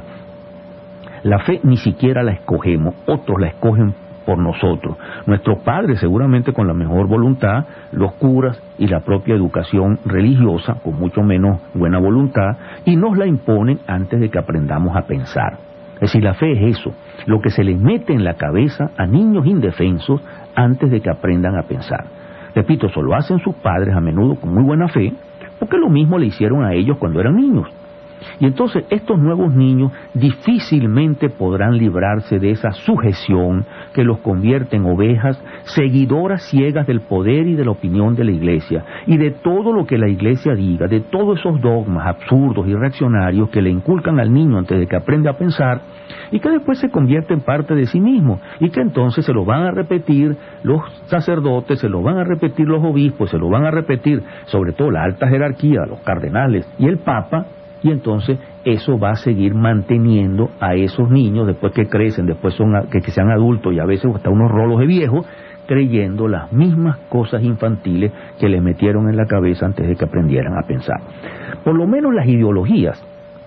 La fe ni siquiera la escogemos, otros la escogen por nosotros. Nuestros padres, seguramente con la mejor voluntad, los curas y la propia educación religiosa, con mucho menos buena voluntad, y nos la imponen antes de que aprendamos a pensar. Es decir, la fe es eso, lo que se les mete en la cabeza a niños indefensos antes de que aprendan a pensar. Repito, eso lo hacen sus padres a menudo con muy buena fe, porque lo mismo le hicieron a ellos cuando eran niños. Y entonces estos nuevos niños difícilmente podrán librarse de esa sujeción que los convierte en ovejas seguidoras ciegas del poder y de la opinión de la Iglesia, y de todo lo que la Iglesia diga, de todos esos dogmas absurdos y reaccionarios que le inculcan al niño antes de que aprenda a pensar, y que después se convierte en parte de sí mismo, y que entonces se lo van a repetir los sacerdotes, se lo van a repetir los obispos, se lo van a repetir sobre todo la alta jerarquía, los cardenales y el Papa. Y entonces eso va a seguir manteniendo a esos niños, después que crecen, después son que, que sean adultos y a veces hasta unos rolos de viejos, creyendo las mismas cosas infantiles que les metieron en la cabeza antes de que aprendieran a pensar. Por lo menos las ideologías,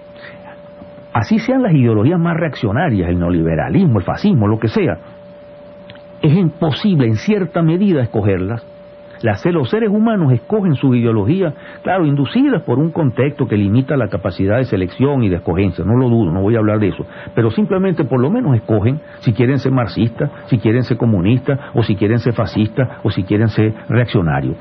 así sean las ideologías más reaccionarias, el neoliberalismo, el fascismo, lo que sea, es imposible en cierta medida escogerlas. Las, los seres humanos escogen su ideología, claro, inducidas por un contexto que limita la capacidad de selección y de escogencia, no lo dudo, no voy a hablar de eso, pero simplemente por lo menos escogen si quieren ser marxistas, si quieren ser comunistas, o si quieren ser fascistas, o si quieren ser reaccionarios.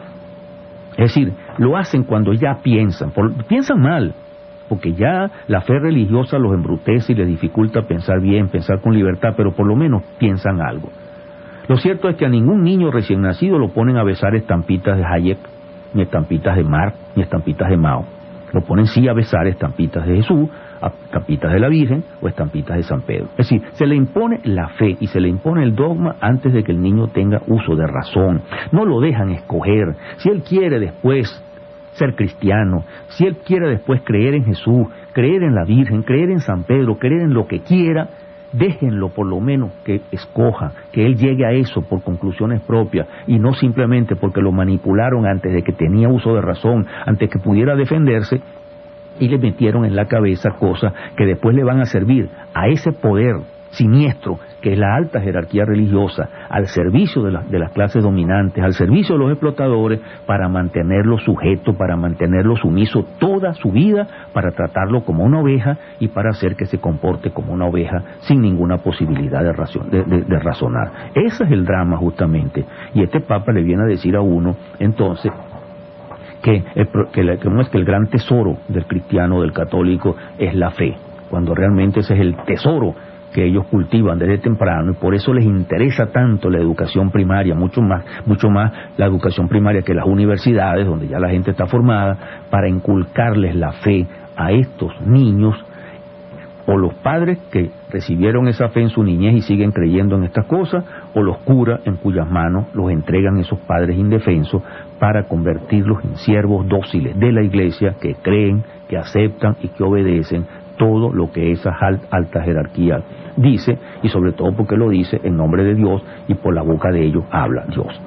Es decir, lo hacen cuando ya piensan, por, piensan mal, porque ya la fe religiosa los embrutece y les dificulta pensar bien, pensar con libertad, pero por lo menos piensan algo. Lo cierto es que a ningún niño recién nacido lo ponen a besar estampitas de Hayek, ni estampitas de Marx, ni estampitas de Mao. Lo ponen sí a besar estampitas de Jesús, estampitas de la Virgen o estampitas de San Pedro. Es decir, se le impone la fe y se le impone el dogma antes de que el niño tenga uso de razón. No lo dejan escoger. Si él quiere después ser cristiano, si él quiere después creer en Jesús, creer en la Virgen, creer en San Pedro, creer en lo que quiera, déjenlo por lo menos que escoja, que él llegue a eso por conclusiones propias y no simplemente porque lo manipularon antes de que tenía uso de razón, antes que pudiera defenderse, y le metieron en la cabeza cosas que después le van a servir a ese poder siniestro que es la alta jerarquía religiosa, al servicio de, la, de las clases dominantes, al servicio de los explotadores, para mantenerlo sujeto, para mantenerlo sumiso toda su vida, para tratarlo como una oveja y para hacer que se comporte como una oveja sin ninguna posibilidad de, razón, de, de, de razonar. Ese es el drama justamente, y este Papa le viene a decir a uno entonces que, el, que, la, que no es que el gran tesoro del cristiano, del católico, es la fe, cuando realmente ese es el tesoro que ellos cultivan desde temprano, y por eso les interesa tanto la educación primaria, mucho más, mucho más la educación primaria que las universidades, donde ya la gente está formada, para inculcarles la fe a estos niños, o los padres que recibieron esa fe en su niñez y siguen creyendo en estas cosas, o los curas en cuyas manos los entregan esos padres indefensos para convertirlos en siervos dóciles de la Iglesia, que creen, que aceptan y que obedecen todo lo que esa alta jerarquía dice, y sobre todo porque lo dice en nombre de Dios y por la boca de ellos habla Dios.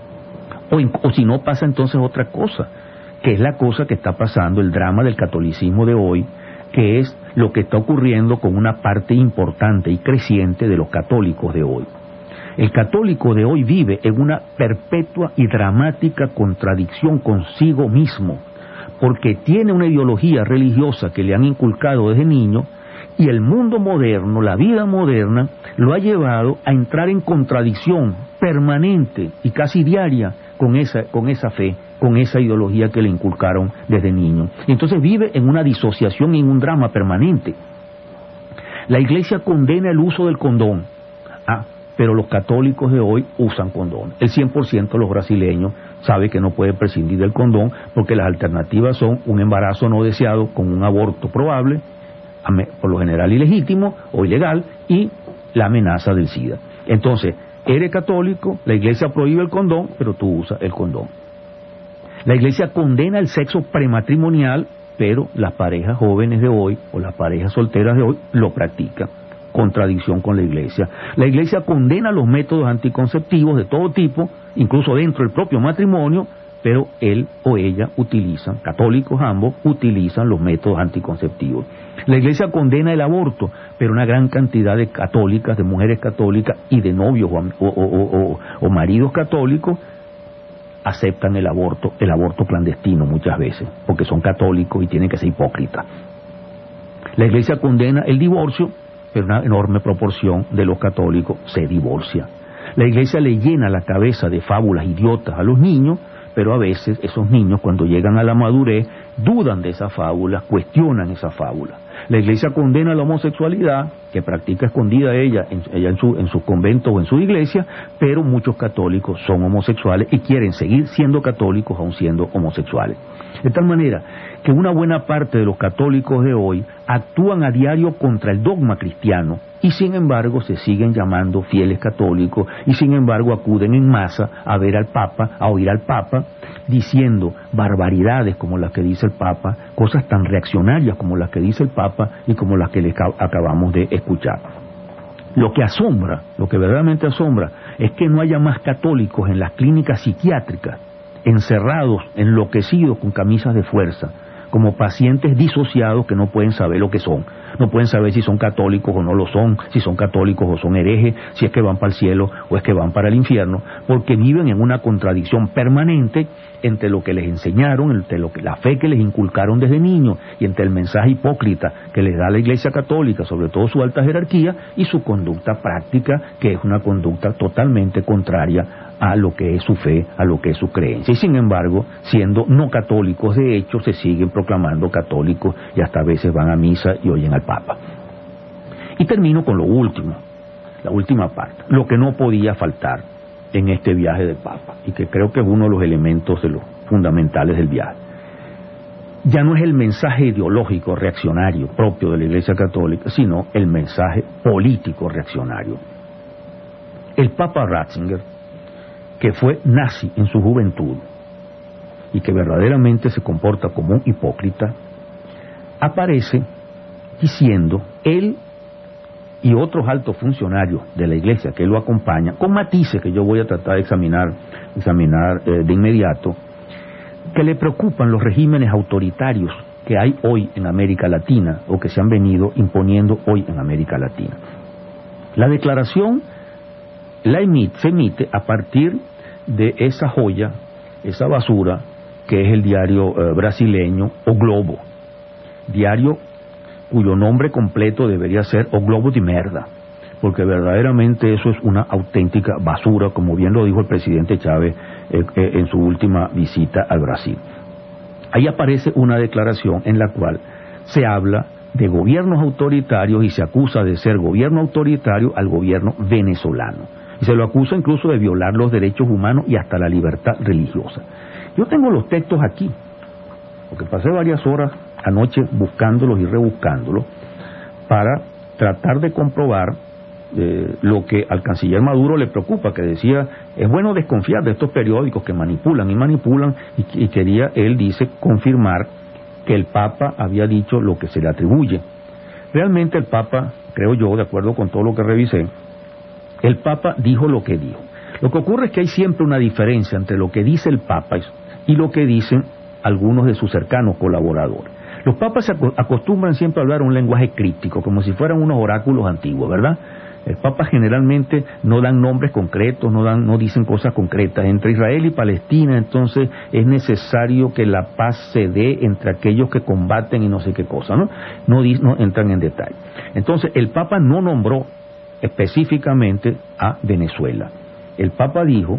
O, o si no, pasa entonces otra cosa, que es la cosa que está pasando, el drama del catolicismo de hoy, que es lo que está ocurriendo con una parte importante y creciente de los católicos de hoy. El católico de hoy vive en una perpetua y dramática contradicción consigo mismo, porque tiene una ideología religiosa que le han inculcado desde niño, y el mundo moderno, la vida moderna, lo ha llevado a entrar en contradicción permanente y casi diaria con esa, con esa fe, con esa ideología que le inculcaron desde niño. Y entonces vive en una disociación y en un drama permanente. La Iglesia condena el uso del condón, ah, pero los católicos de hoy usan condón. El cien por ciento de los brasileños sabe que no puede prescindir del condón porque las alternativas son un embarazo no deseado con un aborto probable, por lo general ilegítimo o ilegal, y la amenaza del SIDA. Entonces, eres católico, la Iglesia prohíbe el condón, pero tú usas el condón. La Iglesia condena el sexo prematrimonial, pero las parejas jóvenes de hoy o las parejas solteras de hoy lo practican. Contradicción con la Iglesia. La Iglesia condena los métodos anticonceptivos de todo tipo, incluso dentro del propio matrimonio, pero él o ella utilizan, católicos ambos, utilizan los métodos anticonceptivos. La Iglesia condena el aborto, pero una gran cantidad de católicas, de mujeres católicas y de novios o, o, o, o, o maridos católicos aceptan el aborto, el aborto clandestino muchas veces, porque son católicos y tienen que ser hipócritas. La Iglesia condena el divorcio, pero una enorme proporción de los católicos se divorcia. La Iglesia le llena la cabeza de fábulas idiotas a los niños, pero a veces esos niños, cuando llegan a la madurez, dudan de esas fábulas, cuestionan esas fábulas. La Iglesia condena la homosexualidad, que practica escondida ella, en, ella en, su, en sus conventos o en su iglesia, pero muchos católicos son homosexuales y quieren seguir siendo católicos aun siendo homosexuales. De tal manera que una buena parte de los católicos de hoy actúan a diario contra el dogma cristiano y sin embargo se siguen llamando fieles católicos y sin embargo acuden en masa a ver al Papa, a oír al Papa, diciendo barbaridades como las que dice el Papa, cosas tan reaccionarias como las que dice el Papa y como las que le acabamos de escuchar. Lo que asombra, lo que verdaderamente asombra, es que no haya más católicos en las clínicas psiquiátricas, encerrados, enloquecidos con camisas de fuerza, como pacientes disociados que no pueden saber lo que son, no pueden saber si son católicos o no lo son, si son católicos o son herejes, si es que van para el cielo o es que van para el infierno, porque viven en una contradicción permanente entre lo que les enseñaron, entre lo que, la fe que les inculcaron desde niños y entre el mensaje hipócrita que les da la Iglesia Católica, sobre todo su alta jerarquía, y su conducta práctica, que es una conducta totalmente contraria a lo que es su fe, a lo que es su creencia. Y sin embargo, siendo no católicos de hecho, se siguen proclamando católicos y hasta a veces van a misa y oyen al Papa. Y termino con lo último, la última parte, lo que no podía faltar en este viaje del Papa, y que creo que es uno de los elementos de los fundamentales del viaje. Ya no es el mensaje ideológico reaccionario propio de la Iglesia Católica, sino el mensaje político reaccionario. El Papa Ratzinger, que fue nazi en su juventud y que verdaderamente se comporta como un hipócrita, aparece diciendo, él y otros altos funcionarios de la Iglesia que lo acompañan, con matices que yo voy a tratar de examinar, examinar eh, de inmediato, que le preocupan los regímenes autoritarios que hay hoy en América Latina o que se han venido imponiendo hoy en América Latina. La declaración la emite, se emite a partir de esa joya, esa basura que es el diario eh, brasileño O Globo, diario cuyo nombre completo debería ser O Globo de Merda, porque verdaderamente eso es una auténtica basura, como bien lo dijo el presidente Chávez eh, eh, en su última visita al Brasil. Ahí aparece una declaración en la cual se habla de gobiernos autoritarios y se acusa de ser gobierno autoritario al gobierno venezolano. Y se lo acusa incluso de violar los derechos humanos y hasta la libertad religiosa. Yo tengo los textos aquí, porque pasé varias horas anoche buscándolos y rebuscándolos para tratar de comprobar eh, lo que al canciller Maduro le preocupa, que decía, es bueno desconfiar de estos periódicos que manipulan y manipulan, y, y quería, él dice, confirmar que el Papa había dicho lo que se le atribuye. Realmente el Papa, creo yo, de acuerdo con todo lo que revisé, el Papa dijo lo que dijo. Lo que ocurre es que hay siempre una diferencia entre lo que dice el Papa y lo que dicen algunos de sus cercanos colaboradores. Los papas se acostumbran siempre a hablar un lenguaje críptico, como si fueran unos oráculos antiguos, ¿verdad? El Papa generalmente no dan nombres concretos, no dan, no dicen cosas concretas. Entre Israel y Palestina, entonces, es necesario que la paz se dé entre aquellos que combaten y no sé qué cosa, ¿no? No, no entran en detalle. Entonces, el Papa no nombró específicamente a Venezuela. El Papa dijo,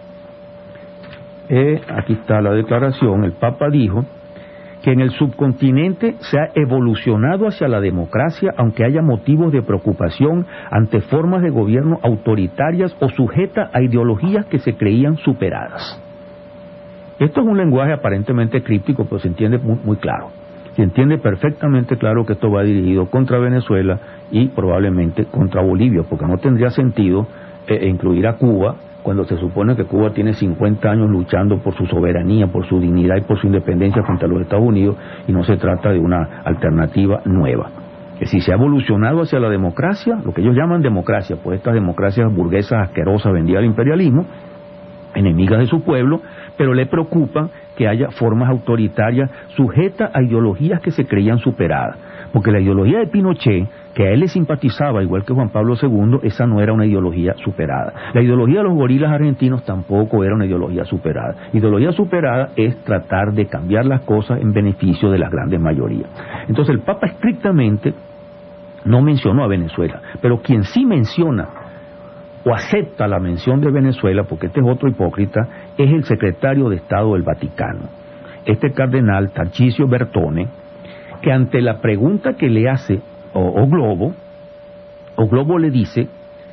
eh, aquí está la declaración, el Papa dijo que en el subcontinente se ha evolucionado hacia la democracia, aunque haya motivos de preocupación ante formas de gobierno autoritarias o sujetas a ideologías que se creían superadas. Esto es un lenguaje aparentemente críptico, pero se entiende muy, muy claro. Se entiende perfectamente claro que esto va dirigido contra Venezuela y probablemente contra Bolivia, porque no tendría sentido eh, incluir a Cuba, cuando se supone que Cuba tiene cincuenta años luchando por su soberanía, por su dignidad y por su independencia frente a los Estados Unidos, y no se trata de una alternativa nueva. Que si se ha evolucionado hacia la democracia, lo que ellos llaman democracia, pues estas democracias burguesas asquerosas vendidas al imperialismo, enemigas de su pueblo, pero le preocupan que haya formas autoritarias sujetas a ideologías que se creían superadas. Porque la ideología de Pinochet, que a él le simpatizaba, igual que Juan Pablo segundo, esa no era una ideología superada. La ideología de los gorilas argentinos tampoco era una ideología superada. Ideología superada es tratar de cambiar las cosas en beneficio de las grandes mayorías. Entonces el Papa estrictamente no mencionó a Venezuela, pero quien sí menciona o acepta la mención de Venezuela, porque este es otro hipócrita, es el secretario de Estado del Vaticano, este cardenal Tarcisio Bertone, que ante la pregunta que le hace o, o Globo, o Globo le dice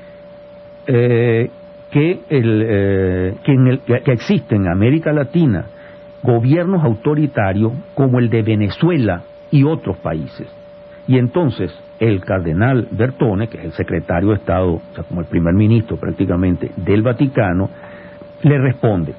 eh, que, el, eh, que, en el, que existen en América Latina gobiernos autoritarios como el de Venezuela y otros países. Y entonces el cardenal Bertone, que es el secretario de Estado, o sea, como el primer ministro prácticamente del Vaticano, le responde: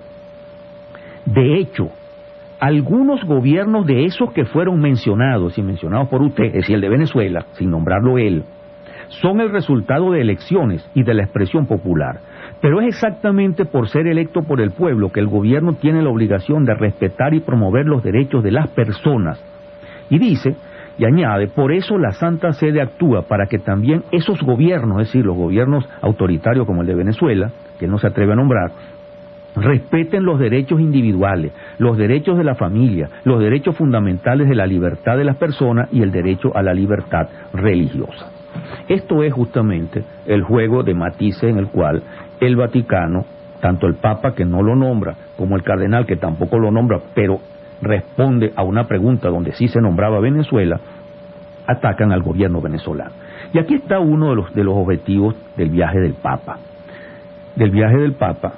de hecho, algunos gobiernos de esos que fueron mencionados, y mencionados por usted, es decir, el de Venezuela, sin nombrarlo él, son el resultado de elecciones y de la expresión popular. Pero es exactamente por ser electo por el pueblo que el gobierno tiene la obligación de respetar y promover los derechos de las personas. Y dice, y añade, por eso la Santa Sede actúa para que también esos gobiernos, es decir, los gobiernos autoritarios como el de Venezuela, que él no se atreve a nombrar, respeten los derechos individuales, los derechos de la familia, los derechos fundamentales de la libertad de las personas y el derecho a la libertad religiosa. Esto es justamente el juego de matices en el cual el Vaticano, tanto el Papa, que no lo nombra, como el cardenal, que tampoco lo nombra, pero responde a una pregunta donde sí se nombraba Venezuela, atacan al gobierno venezolano. Y aquí está uno de los, de los objetivos del viaje del Papa. Del viaje del Papa.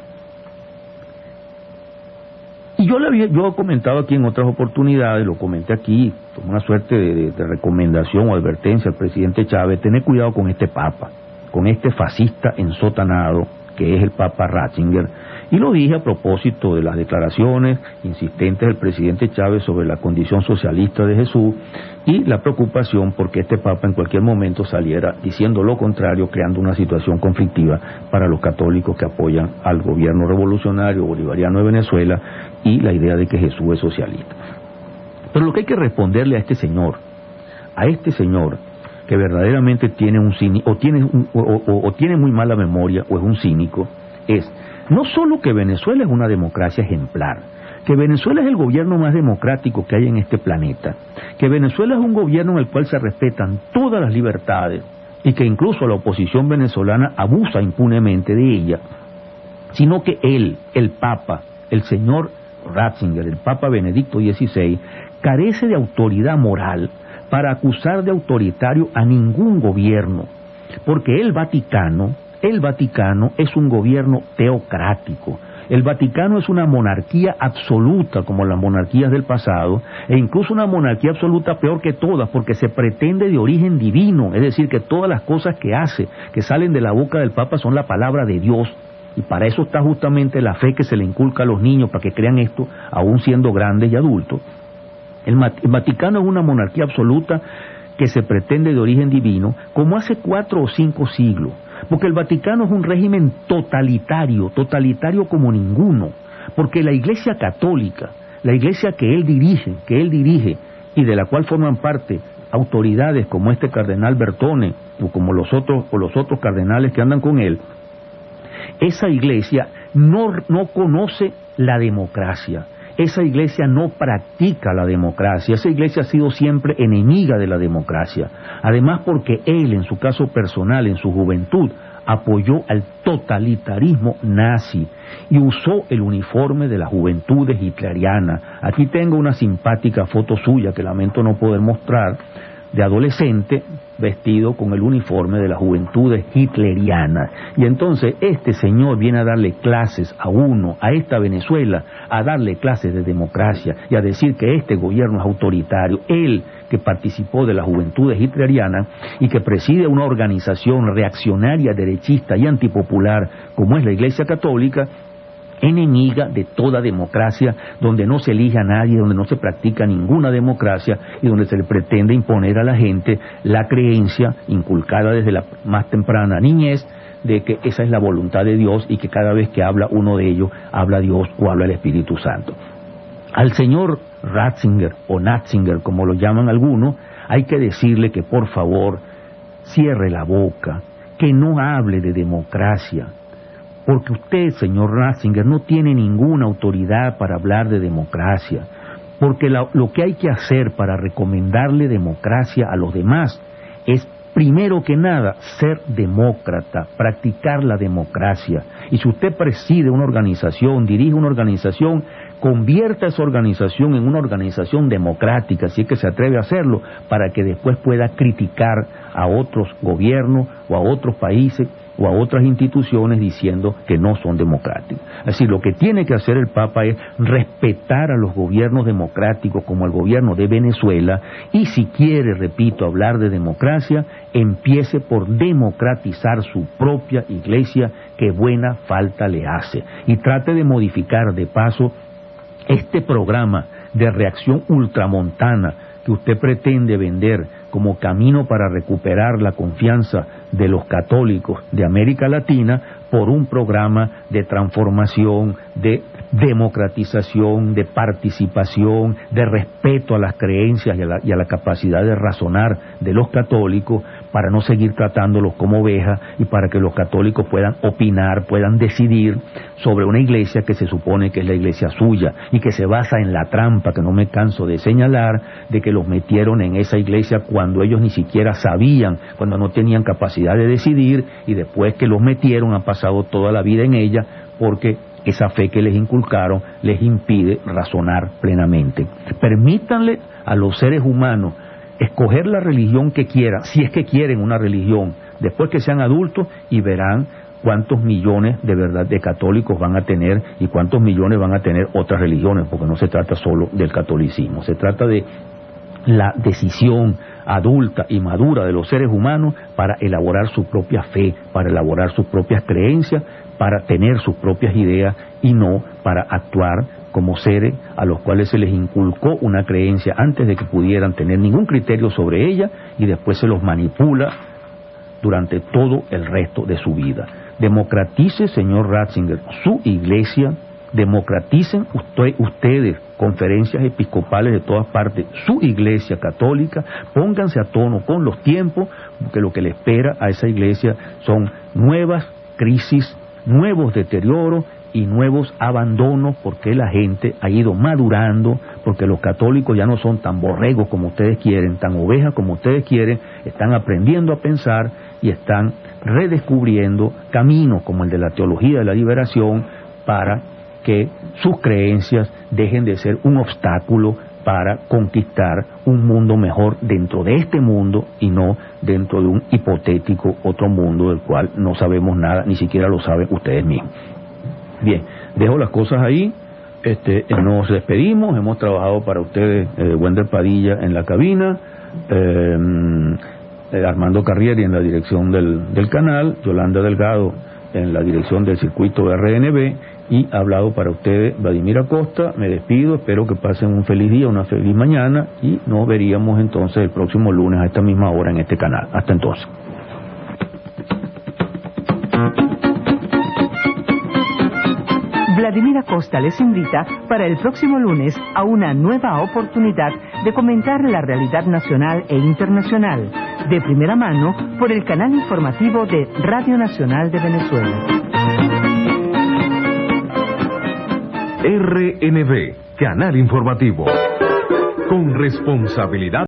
Y yo, le había, yo he comentado aquí en otras oportunidades, lo comenté aquí, como una suerte de, de, de recomendación o advertencia al presidente Chávez: tener cuidado con este Papa, con este fascista ensotanado que es el Papa Ratzinger. Y lo dije a propósito de las declaraciones insistentes del presidente Chávez sobre la condición socialista de Jesús y la preocupación porque este Papa en cualquier momento saliera diciendo lo contrario, creando una situación conflictiva para los católicos que apoyan al gobierno revolucionario bolivariano de Venezuela y la idea de que Jesús es socialista. Pero lo que hay que responderle a este señor, a este señor que verdaderamente tiene un cínico, o tiene, un, o, o, o tiene muy mala memoria, o es un cínico, es no solo que Venezuela es una democracia ejemplar, que Venezuela es el gobierno más democrático que hay en este planeta, que Venezuela es un gobierno en el cual se respetan todas las libertades y que incluso la oposición venezolana abusa impunemente de ella, sino que él, el Papa, el señor Ratzinger, el Papa Benedicto dieciséis, carece de autoridad moral para acusar de autoritario a ningún gobierno, porque el Vaticano, el Vaticano es un gobierno teocrático. El Vaticano es una monarquía absoluta, como las monarquías del pasado, e incluso una monarquía absoluta peor que todas, porque se pretende de origen divino, es decir, que todas las cosas que hace, que salen de la boca del Papa, son la palabra de Dios, y para eso está justamente la fe que se le inculca a los niños, para que crean esto, aún siendo grandes y adultos. El Vaticano es una monarquía absoluta que se pretende de origen divino, como hace cuatro o cinco siglos, porque el Vaticano es un régimen totalitario, totalitario como ninguno, porque la Iglesia Católica, la Iglesia que él dirige, que él dirige y de la cual forman parte autoridades como este cardenal Bertone o como los otros o los otros cardenales que andan con él, esa iglesia no, no conoce la democracia. Esa iglesia no practica la democracia, esa iglesia ha sido siempre enemiga de la democracia. Además porque él, en su caso personal, en su juventud, apoyó al totalitarismo nazi y usó el uniforme de las juventudes hitlerianas. Aquí tengo una simpática foto suya que lamento no poder mostrar, de adolescente vestido con el uniforme de las juventudes hitlerianas. Y entonces este señor viene a darle clases a uno, a esta Venezuela, a darle clases de democracia y a decir que este gobierno es autoritario. Él, que participó de las juventudes hitlerianas y que preside una organización reaccionaria, derechista y antipopular como es la Iglesia Católica, enemiga de toda democracia, donde no se elige a nadie, donde no se practica ninguna democracia y donde se le pretende imponer a la gente la creencia inculcada desde la más temprana niñez de que esa es la voluntad de Dios y que cada vez que habla uno de ellos, habla Dios o habla el Espíritu Santo. Al señor Ratzinger o Natzinger, como lo llaman algunos, hay que decirle que por favor cierre la boca, que no hable de democracia, porque usted, señor Ratzinger, no tiene ninguna autoridad para hablar de democracia, porque la, lo que hay que hacer para recomendarle democracia a los demás es, primero que nada, ser demócrata, practicar la democracia. Y si usted preside una organización, dirige una organización, convierta esa organización en una organización democrática, si es que se atreve a hacerlo, para que después pueda criticar a otros gobiernos o a otros países o a otras instituciones diciendo que no son democráticos. Así, lo que tiene que hacer el Papa es respetar a los gobiernos democráticos como el gobierno de Venezuela y si quiere, repito, hablar de democracia, empiece por democratizar su propia iglesia, que buena falta le hace, y trate de modificar de paso este programa de reacción ultramontana que usted pretende vender como camino para recuperar la confianza de los católicos de América Latina por un programa de transformación, de democratización, de participación, de respeto a las creencias y a la, y a la capacidad de razonar de los católicos, para no seguir tratándolos como ovejas y para que los católicos puedan opinar, puedan decidir sobre una iglesia que se supone que es la iglesia suya y que se basa en la trampa, que no me canso de señalar, de que los metieron en esa iglesia cuando ellos ni siquiera sabían, cuando no tenían capacidad de decidir, y después que los metieron han pasado toda la vida en ella porque esa fe que les inculcaron les impide razonar plenamente. Permítanle a los seres humanos escoger la religión que quieran, si es que quieren una religión, después que sean adultos, y verán cuántos millones de verdad de católicos van a tener y cuántos millones van a tener otras religiones, porque no se trata solo del catolicismo, se trata de la decisión adulta y madura de los seres humanos para elaborar su propia fe, para elaborar sus propias creencias, para tener sus propias ideas y no para actuar como seres a los cuales se les inculcó una creencia antes de que pudieran tener ningún criterio sobre ella y después se los manipula durante todo el resto de su vida. Democratice, señor Ratzinger, su iglesia, democraticen usted, ustedes, conferencias episcopales de todas partes, su iglesia católica, pónganse a tono con los tiempos, porque lo que le espera a esa iglesia son nuevas crisis, nuevos deterioros y nuevos abandonos, porque la gente ha ido madurando, porque los católicos ya no son tan borregos como ustedes quieren, tan ovejas como ustedes quieren, están aprendiendo a pensar y están redescubriendo caminos como el de la teología de la liberación para que sus creencias dejen de ser un obstáculo para conquistar un mundo mejor dentro de este mundo y no dentro de un hipotético otro mundo del cual no sabemos nada, ni siquiera lo saben ustedes mismos. Bien, dejo las cosas ahí, este, nos despedimos, hemos trabajado para ustedes eh, Wender Padilla en la cabina, eh, eh, Armando Carrieri en la dirección del, del canal, Yolanda Delgado en la dirección del circuito R N B, y ha hablado para ustedes Vladimir Acosta. Me despido, espero que pasen un feliz día, una feliz mañana, y nos veríamos entonces el próximo lunes a esta misma hora en este canal. Hasta entonces. Vladimir Acosta les invita para el próximo lunes a una nueva oportunidad de comentar la realidad nacional e internacional, de primera mano por el canal informativo de Radio Nacional de Venezuela. R N V, Canal Informativo. Con responsabilidad.